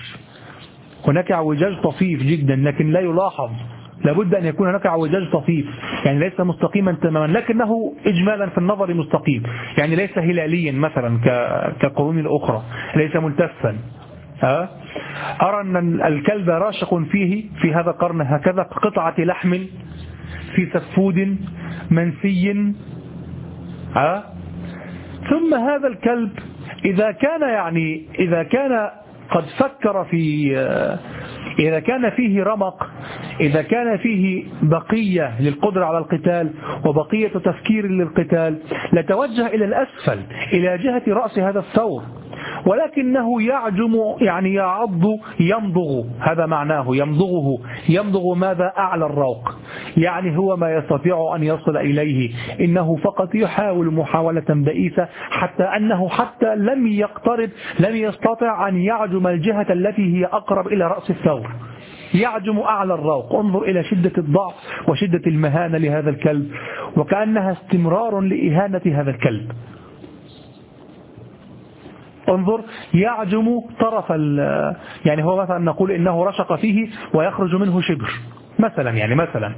طفيف جدا، لكن لا يلاحظ. لابد أن يكون هناك اعوجاج طفيف، يعني ليس مستقيما تماما، لكنه إجمالا في النظر مستقيم، يعني ليس هلاليا مثلا كقرون الأخرى، ليس ملتفا. أرى أن الكلب راشق فيه في هذا القرن هكذا قطعة لحم في سفود منسي. ثم هذا الكلب إذا كان قد فكر إذا كان فيه رمق، إذا كان فيه بقية للقدرة على القتال وبقية تفكير للقتال، لتوجه إلى الأسفل إلى جهة رأس هذا الثور، ولكنه يعجم، يعني يعض، يمضغ. هذا معناه يمضغ ماذا؟ أعلى الروق، يعني هو ما يستطيع أن يصل إليه. إنه فقط يحاول محاولة بئيسة، حتى أنه حتى لم يستطع أن يعجم الجهة التي هي أقرب إلى رأس الثور، يعجم أعلى الروق. انظر إلى شدة الضعف وشدة المهانة لهذا الكلب، وكأنها استمرار لإهانة هذا الكلب. انظر، يعجم طرف يعني هو مثلا نقول إنه رشق فيه ويخرج منه شبر مثلا، يعني مثلا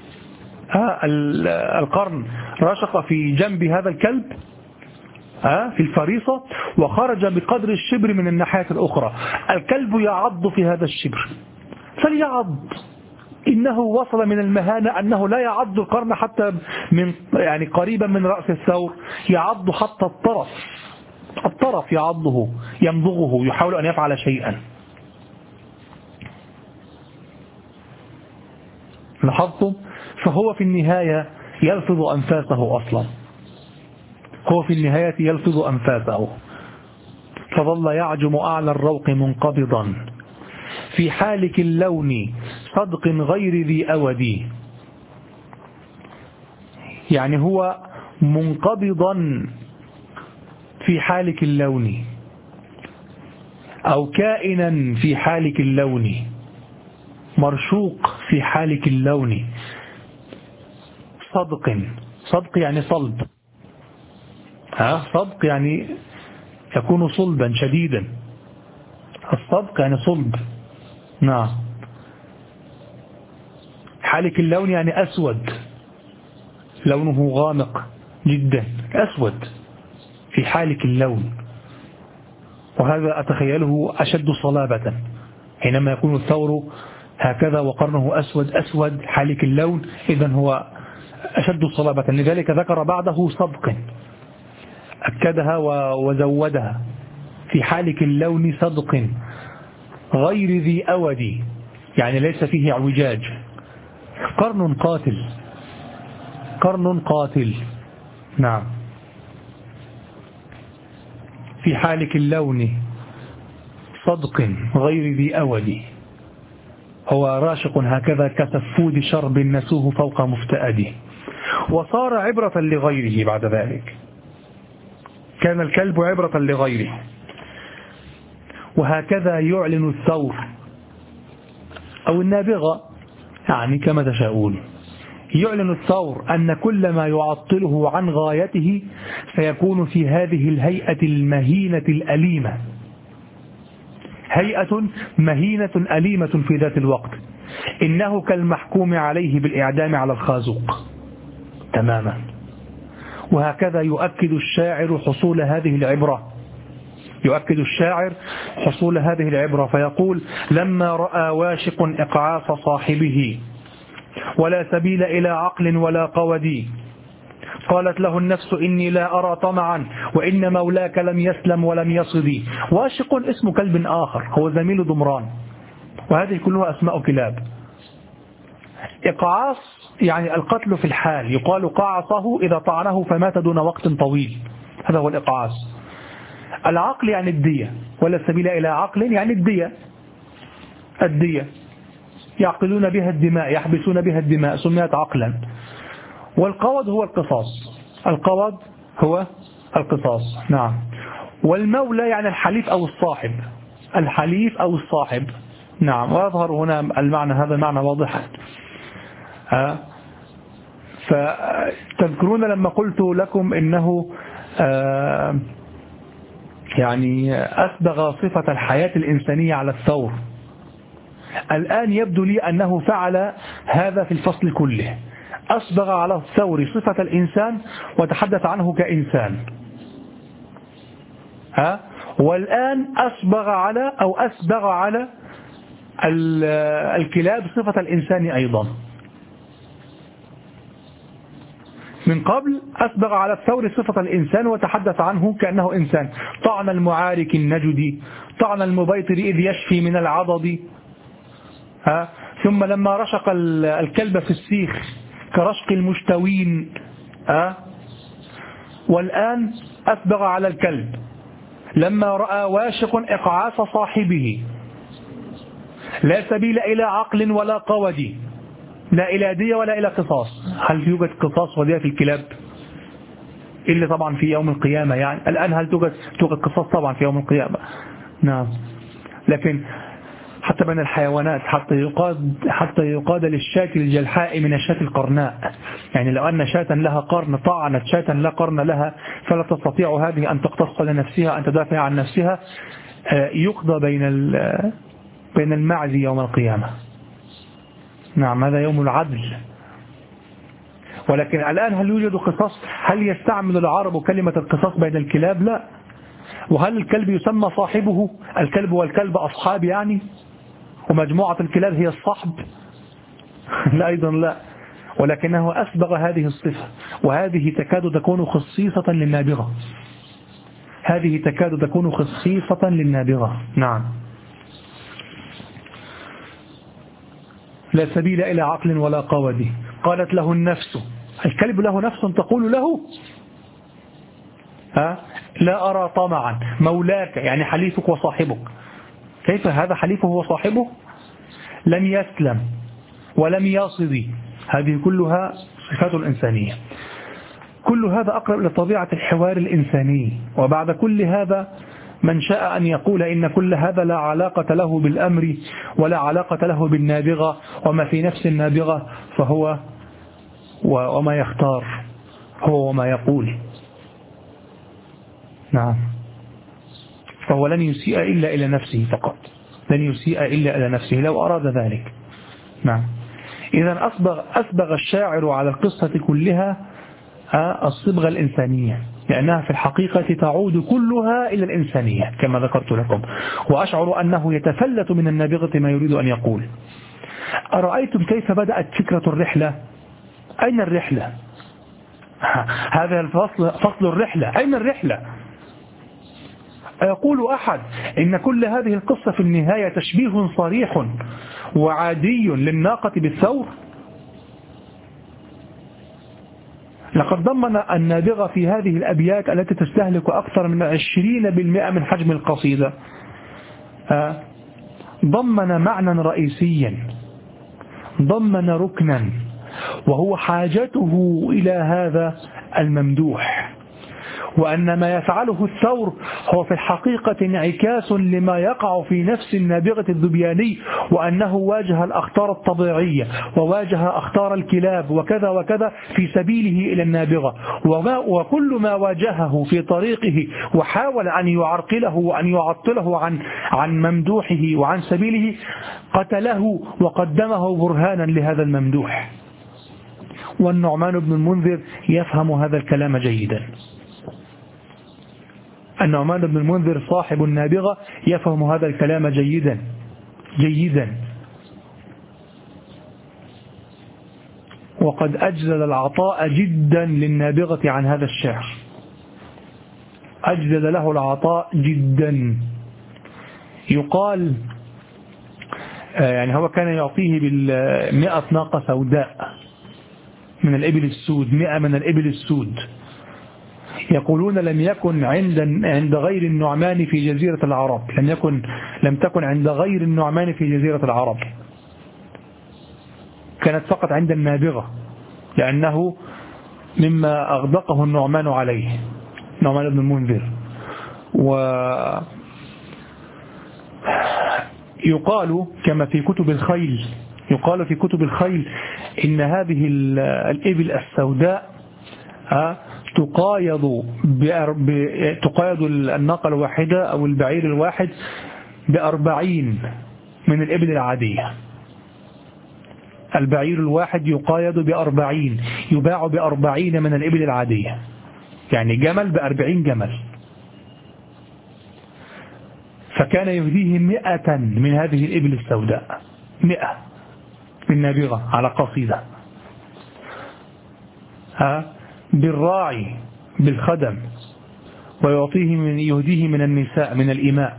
القرن رشق في جنب هذا الكلب في الفريصة، وخرج بقدر الشبر من الناحية الأخرى. الكلب يعض في هذا الشبر، فليعض. إنه وصل من المهانة أنه لا يعض القرن حتى يعني قريبا من رأس الثور، يعض حتى الطرف يعضه، يمضغه، يحاول أن يفعل شيئا. لاحظتم؟ فهو في النهاية يلفظ أنفاسه أصلا، هو في النهاية يلفظ أنفاسه. فظل يعجم أعلى الروق منقبضا في حالك اللون صدق غير ذي أودي، يعني هو منقبضا في حالك اللون، أو كائنا في حالك اللون، مرشوق في حالك اللون. صدق يعني صلب، صدق يعني يكون صلبا شديدا. الصدق يعني صلب. نعم. حالك اللون يعني أسود، لونه غامق جدا، أسود في حالك اللون. وهذا أتخيله أشد صلابة، حينما يكون الثور هكذا وقرنه أسود حالك اللون، إذن هو أشد صلابة. لذلك ذكر بعده صدق، أكدها وزودها، في حالك اللون صدق غير ذي أودي، يعني ليس فيه اعوجاج. قرن قاتل. نعم. في حالك اللون صدق غير ذي أودي، هو راشق هكذا كسفود شرب نسوه فوق مفتأده. وصار عبرة لغيره بعد ذلك، كان الكلب عبرة لغيره. وهكذا يعلن الثور أو النابغة، يعني كما تشاءون، يعلن الثور أن كل ما يعطله عن غايته سيكون في هذه الهيئة المهينة الأليمة، هيئة مهينة أليمة في ذات الوقت. إنه كالمحكوم عليه بالإعدام على الخازوق تماما. وهكذا يؤكد الشاعر حصول هذه العبرة يؤكد الشاعر حصول هذه العبرة فيقول: لما رأى واشق إقعاص صاحبه ولا سبيل إلى عقل ولا قود، قالت له النفس إني لا أرى طمعا وإن مولاك لم يسلم ولم يصدي. واشق اسم كلب آخر هو زميل ضمران، وهذه كلها أسماء كلاب. إقعاص يعني القتل في الحال، يقال قعصه إذا طعنه فمات دون وقت طويل، هذا هو الإقعاص. العقل يعني الدية، ولا سبيل إلى عقل يعني الدية يعقلون بها الدماء، يحبسون بها الدماء، سميت عقلا. والقود هو القصاص، القود هو القصاص، نعم. والمولى يعني الحليف أو الصاحب، الحليف أو الصاحب، نعم. ويظهر هنا المعنى، هذا المعنى واضحا. فتذكرون لما قلت لكم إنه يعني أسبغ صفة الحياة الإنسانية على الثور، الآن يبدو لي أنه فعل هذا في الفصل كله، أسبغ على الثور صفة الإنسان وتحدث عنه كإنسان، والآن أسبغ على الكلاب صفة الإنسان أيضا. من قبل أسبغ على الثور صفة الإنسان وتحدث عنه كأنه إنسان، طعن المعارك النجدي، طعن المبيطر إذ يشفي من العضد، ثم لما رشق الكلب في السيخ كرشق المشتوين، والآن أسبغ على الكلب لما رأى واشق إقعاص صاحبه، لا سبيل إلى عقل ولا قود، لا إلى دية ولا إلى قصاص. هل يوجد قصاص ودية في الكلاب؟ إلا طبعا في يوم القيامة، يعني الآن هل توجد قصاص؟ طبعا في يوم القيامة، نعم. لكن حتى بين الحيوانات حتى يقاد للشاة الجلحاء من الشاة القرناء، يعني لو أن شاة لها قرن طعنت شاة لا قرن لها فلا تستطيع هذه أن تقتص لنفسها، أن تدافع عن نفسها، يقضى بين المعز يوم القيامة، نعم. هذا يوم العدل. ولكن الآن هل يوجد قصاص؟ هل يستعمل العرب كلمة القصاص بين الكلاب؟ لا. وهل الكلب يسمى صاحبه؟ الكلب والكلب أصحاب يعني، ومجموعة الكلاب هي الصحب؟ لا، أيضا لا. ولكنه أسبغ هذه الصفة، وهذه تكاد تكون خصيصة للنابغة، هذه تكاد تكون خصيصة للنابغة، نعم. لا سبيل إلى عقل ولا قود، قالت له النفس، الكلب له نفس تقول له لا أرى طمعا، مولاك يعني حليفك وصاحبك. كيف هذا حليفه وصاحبه؟ لم يسلم ولم يصدي، هذه كلها صفات الإنسانية. كل هذا أقرب إلى طبيعة الحوار الإنساني. وبعد كل هذا من شاء أن يقول إن كل هذا لا علاقة له بالأمر ولا علاقة له بالنابغة، وما في نفس النابغة فهو وما يختار، هو وما يقول، نعم. فهو لن يسيء إلا إلى نفسه فقط، لن يسيء إلا إلى نفسه لو أراد ذلك، نعم. إذن أسبغ الشاعر على القصة كلها الصبغة الإنسانية، لأنها في الحقيقة تعود كلها إلى الإنسانية كما ذكرت لكم. وأشعر أنه يتفلت من النابغة ما يريد أن يقول. أرأيتم كيف بدأت فكرة الرحلة؟ أين الرحلة؟ هذا الفصل، فصل الرحلة، أين الرحلة؟ يقول أحد إن كل هذه القصة في النهاية تشبيه صريح وعادي للناقة بالثور. لقد ضمن النابغة في هذه الأبيات التي تستهلك أكثر من 20% من حجم القصيدة، ضمن معنى رئيسيا، ضمن ركنا، وهو حاجته إلى هذا الممدوح، وأن ما يفعله الثور هو في الحقيقة انعكاس لما يقع في نفس النابغة الذبياني، وأنه واجه الأخطار الطبيعية وواجه أخطار الكلاب وكذا وكذا في سبيله إلى النابغة، وكل ما واجهه في طريقه وحاول أن يعرقله وأن يعطله عن ممدوحه وعن سبيله قتله وقدمه برهانا لهذا الممدوح. والنعمان بن المنذر يفهم هذا الكلام جيدا. النعمان بن المنذر صاحب النابغة يفهم هذا الكلام جيدا جيدا، وقد أجزل العطاء جدا للنابغة عن هذا الشعر، أجزل له العطاء جدا. يقال يعني هو كان يعطيه 100 ناقة سوداء من الإبل السود، 100 من الإبل السود. يقولون لم يكن عند غير النعمان في جزيرة العرب، لم تكن عند غير النعمان في جزيرة العرب، كانت فقط عند النابغة، لأنه مما أغدقه النعمان عليه، نعمان بن المنذر. ويقال كما في كتب الخيل، يقال في كتب الخيل إن هذه الإبل السوداء تقايض الناقة الواحدة أو البعير الواحد ب40 من الإبل العادية. البعير الواحد يقايض ب40، يباع ب40 من الإبل العادية، يعني جمل ب40 جمل. فكان يهديه 100 من هذه الإبل السوداء، 100 من نابغة على قصيدة، بالراعي بالخدم، يهديه من النساء من الإماء.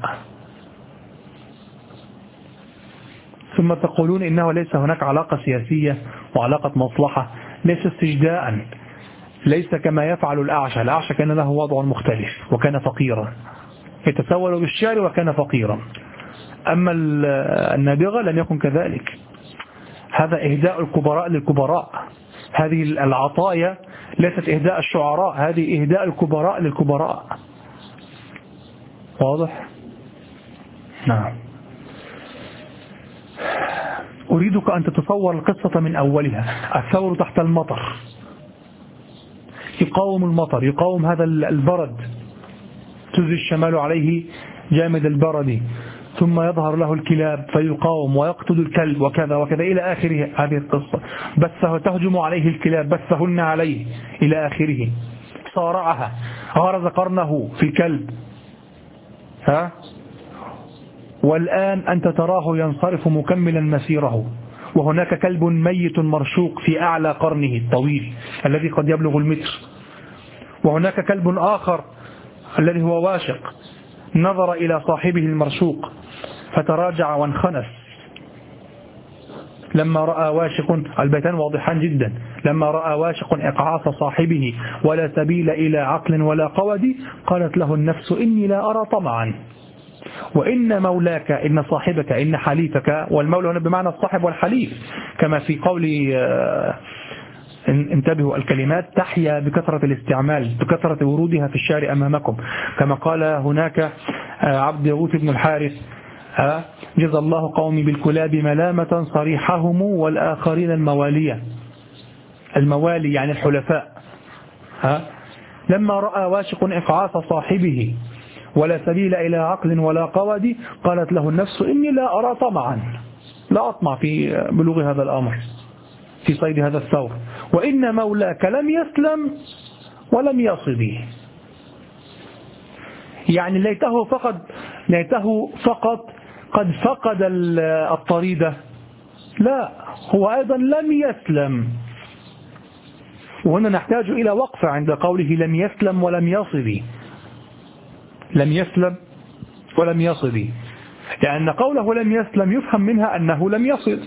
ثم تقولون إنه ليس هناك علاقة سياسية وعلاقة مصلحة، ليس استجداء، ليس كما يفعل الأعشى. الأعشى كان له وضع مختلف وكان فقيرا، يتسول بالشعر وكان فقيرا. أما النابغة لم يكن كذلك، هذا إهداء الكبراء للكبراء، هذه العطايا ليست إهداء الشعراء، هذه إهداء الكبراء للكبراء. واضح؟ نعم. أريدك أن تتصور القصة من أولها. الثور تحت المطر، يقاوم المطر، يقاوم هذا البرد، تزري الشمال عليه جامد البرد، ثم يظهر له الكلاب فيقاوم ويقتل الكلب وكذا وكذا إلى آخره. هذه القصة بثه، تهجم عليه الكلاب بثهن عليه إلى آخره. صارعها، غرز قرنه في الكلب، والآن أنت تراه ينصرف مكملا مسيره، وهناك كلب ميت مرشوق في أعلى قرنه الطويل الذي قد يبلغ المتر، وهناك كلب آخر الذي هو واشق نظر إلى صاحبه المرشوق فتراجع وانخنس لما رأى واشق. البيتان واضحان جدا. لما رأى واشق إقعاص صاحبه ولا سبيل إلى عقل ولا قود، قالت له النفس إني لا أرى طمعا، وإن مولاك إن صاحبك إن حليفك، والمولى هنا بمعنى الصاحب والحليف، كما في قول انتبهوا الكلمات تحيا بكثرة الاستعمال، بكثرة ورودها في الشعر أمامكم، كما قال هناك عبد يغوث بن الحارث جزى الله قومي بالكلاب ملامة صريحهم والآخرين الموالية. الموالي يعني الحلفاء. لما رأى واشق إقعاص صاحبه ولا سبيل إلى عقل ولا قود، قالت له النفس إني لا أرى طمعا، لا أطمع في بلوغ هذا الأمر، في صيد هذا الثور، وإن مولاك لم يسلم ولم يصبه. يعني ليته فقط قد فقد الطريدة، لا، هو أيضا لم يسلم. وهنا نحتاج إلى وقفة عند قوله لم يسلم ولم يصب، لم يسلم ولم يصب، لأن قوله لم يسلم يفهم منها أنه لم يصد،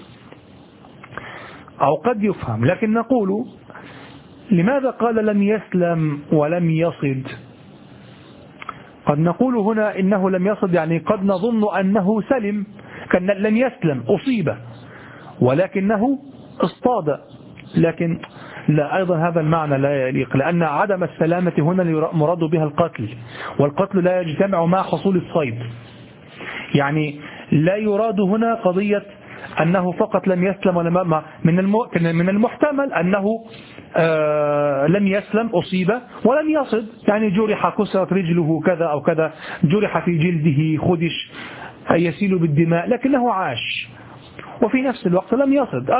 أو قد يفهم، لكن نقول لماذا قال لم يسلم ولم يصد؟ قد نقول هنا إنه لم يصد، يعني قد نظن أنه سلم، كان لم يسلم أصيب ولكنه اصطاد، لكن لا، أيضا هذا المعنى لا يليق، لأن عدم السلامة هنا مراد بها القتل، والقتل لا يجتمع مع حصول الصيد. يعني لا يراد هنا قضية أنه فقط لم يسلم، ولا من المحتمل أنه لم يسلم أصيب ولم يصد، يعني جرح، كسرت رجله كذا أو كذا، جرح في جلده، خدش يسيل بالدماء، لكنه عاش، وفي نفس الوقت لم يصد.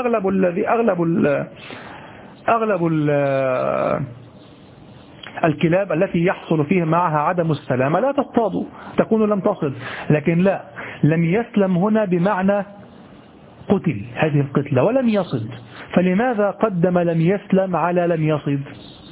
الكلاب التي يحصل فيها معها عدم السلامة لا تصطاد، تكون لم تصد. لكن لا، لم يسلم هنا بمعنى قتل هذه القتلة ولم يصد. فلماذا قدم لم يسلم على لم يصد؟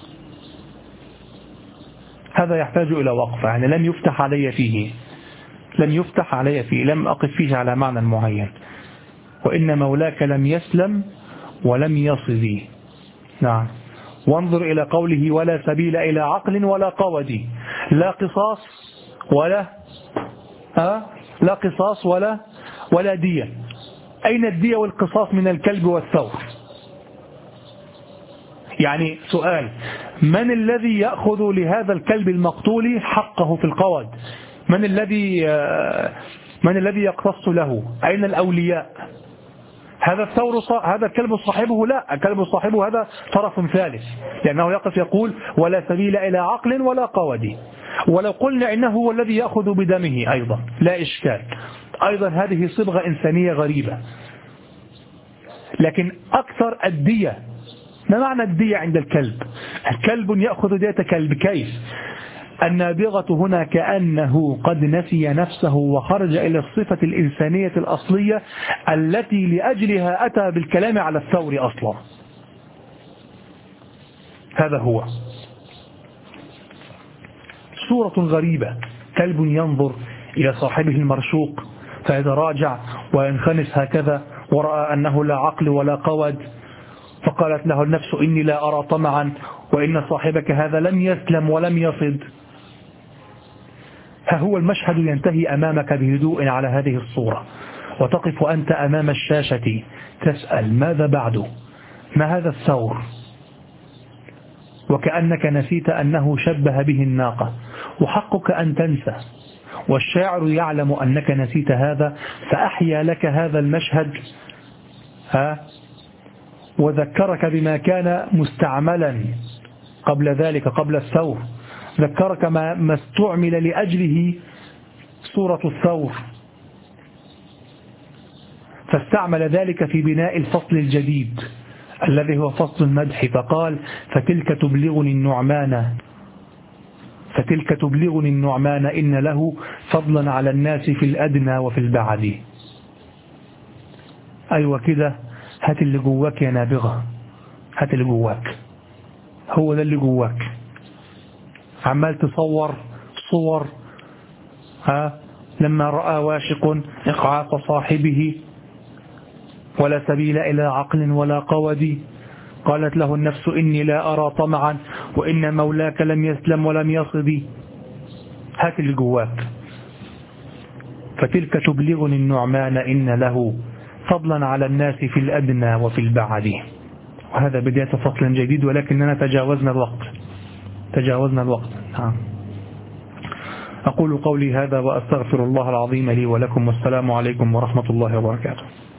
هذا يحتاج إلى وقفة، يعني لم يفتح علي فيه، لم يفتح علي فيه، لم أقف فيه على معنى معين. وإن مولاك لم يسلم ولم يصد. نعم. وانظر إلى قوله ولا سبيل إلى عقل ولا قود، لا قصاص ولا لا قصاص ولا دية. أين الدية والقصاص من الكلب والثور؟ يعني سؤال، من الذي يأخذ لهذا الكلب المقتول حقه في القود؟ من الذي يقتص له؟ أين الأولياء؟ هذا الثور هذا الكلب صاحبه؟ لا، الكلب صاحبه هذا طرف ثالث، لأنه يقف يقول ولا سبيل إلى عقل ولا قود. ولو قلنا إنه هو الذي يأخذ بدمه أيضا لا إشكال، أيضا هذه صبغة إنسانية غريبة. لكن أكثر الدية، ما معنى الدية عند الكلب؟ الكلب يأخذ دية كلب، كيف؟ النابغة هنا كأنه قد نسي نفسه وخرج إلى الصفة الإنسانية الأصلية التي لأجلها أتى بالكلام على الثور أصلا. هذا هو صورة غريبة، كلب ينظر إلى صاحبه المرشوق فيتراجع وينخنس هكذا، ورأى أنه لا عقل ولا قود، فقالت له النفس إني لا أرى طمعا، وإن صاحبك هذا لم يسلم ولم يصد. ها هو المشهد ينتهي أمامك بهدوء على هذه الصورة، وتقف أنت أمام الشاشة تسأل ماذا بعده؟ ما هذا الثور؟ وكأنك نسيت أنه شبه به الناقة، وحقك أن تنسى، والشاعر يعلم أنك نسيت هذا فأحيا لك هذا المشهد وذكرك بما كان مستعملا قبل ذلك، قبل الثور، ذكرك ما استعمل لأجله صورة الثور، فاستعمل ذلك في بناء الفصل الجديد الذي هو فصل المدح، فقال فتلك تبلغني النعمان إن له فضلا على الناس في الأدنى وفي البعد. أيوة كده، هات اللي جواك يا نابغة، هات اللي جواك، هو ده اللي جواك. عمال تصور صور لما رأى واشق إقعاق صاحبه ولا سبيل إلى عقل ولا قود، قالت له النفس إني لا أرى طمعا، وإن مولاك لم يسلم ولم يصد. هات اللي جواك. فتلك تبلغني النعمان إن له فضلا على الناس في الأدنى وفي البعد. وهذا بداية فصل جديد، ولكننا تجاوزنا الوقت. نعم. أقول قولي هذا وأستغفر الله العظيم لي ولكم، والسلام عليكم ورحمة الله وبركاته.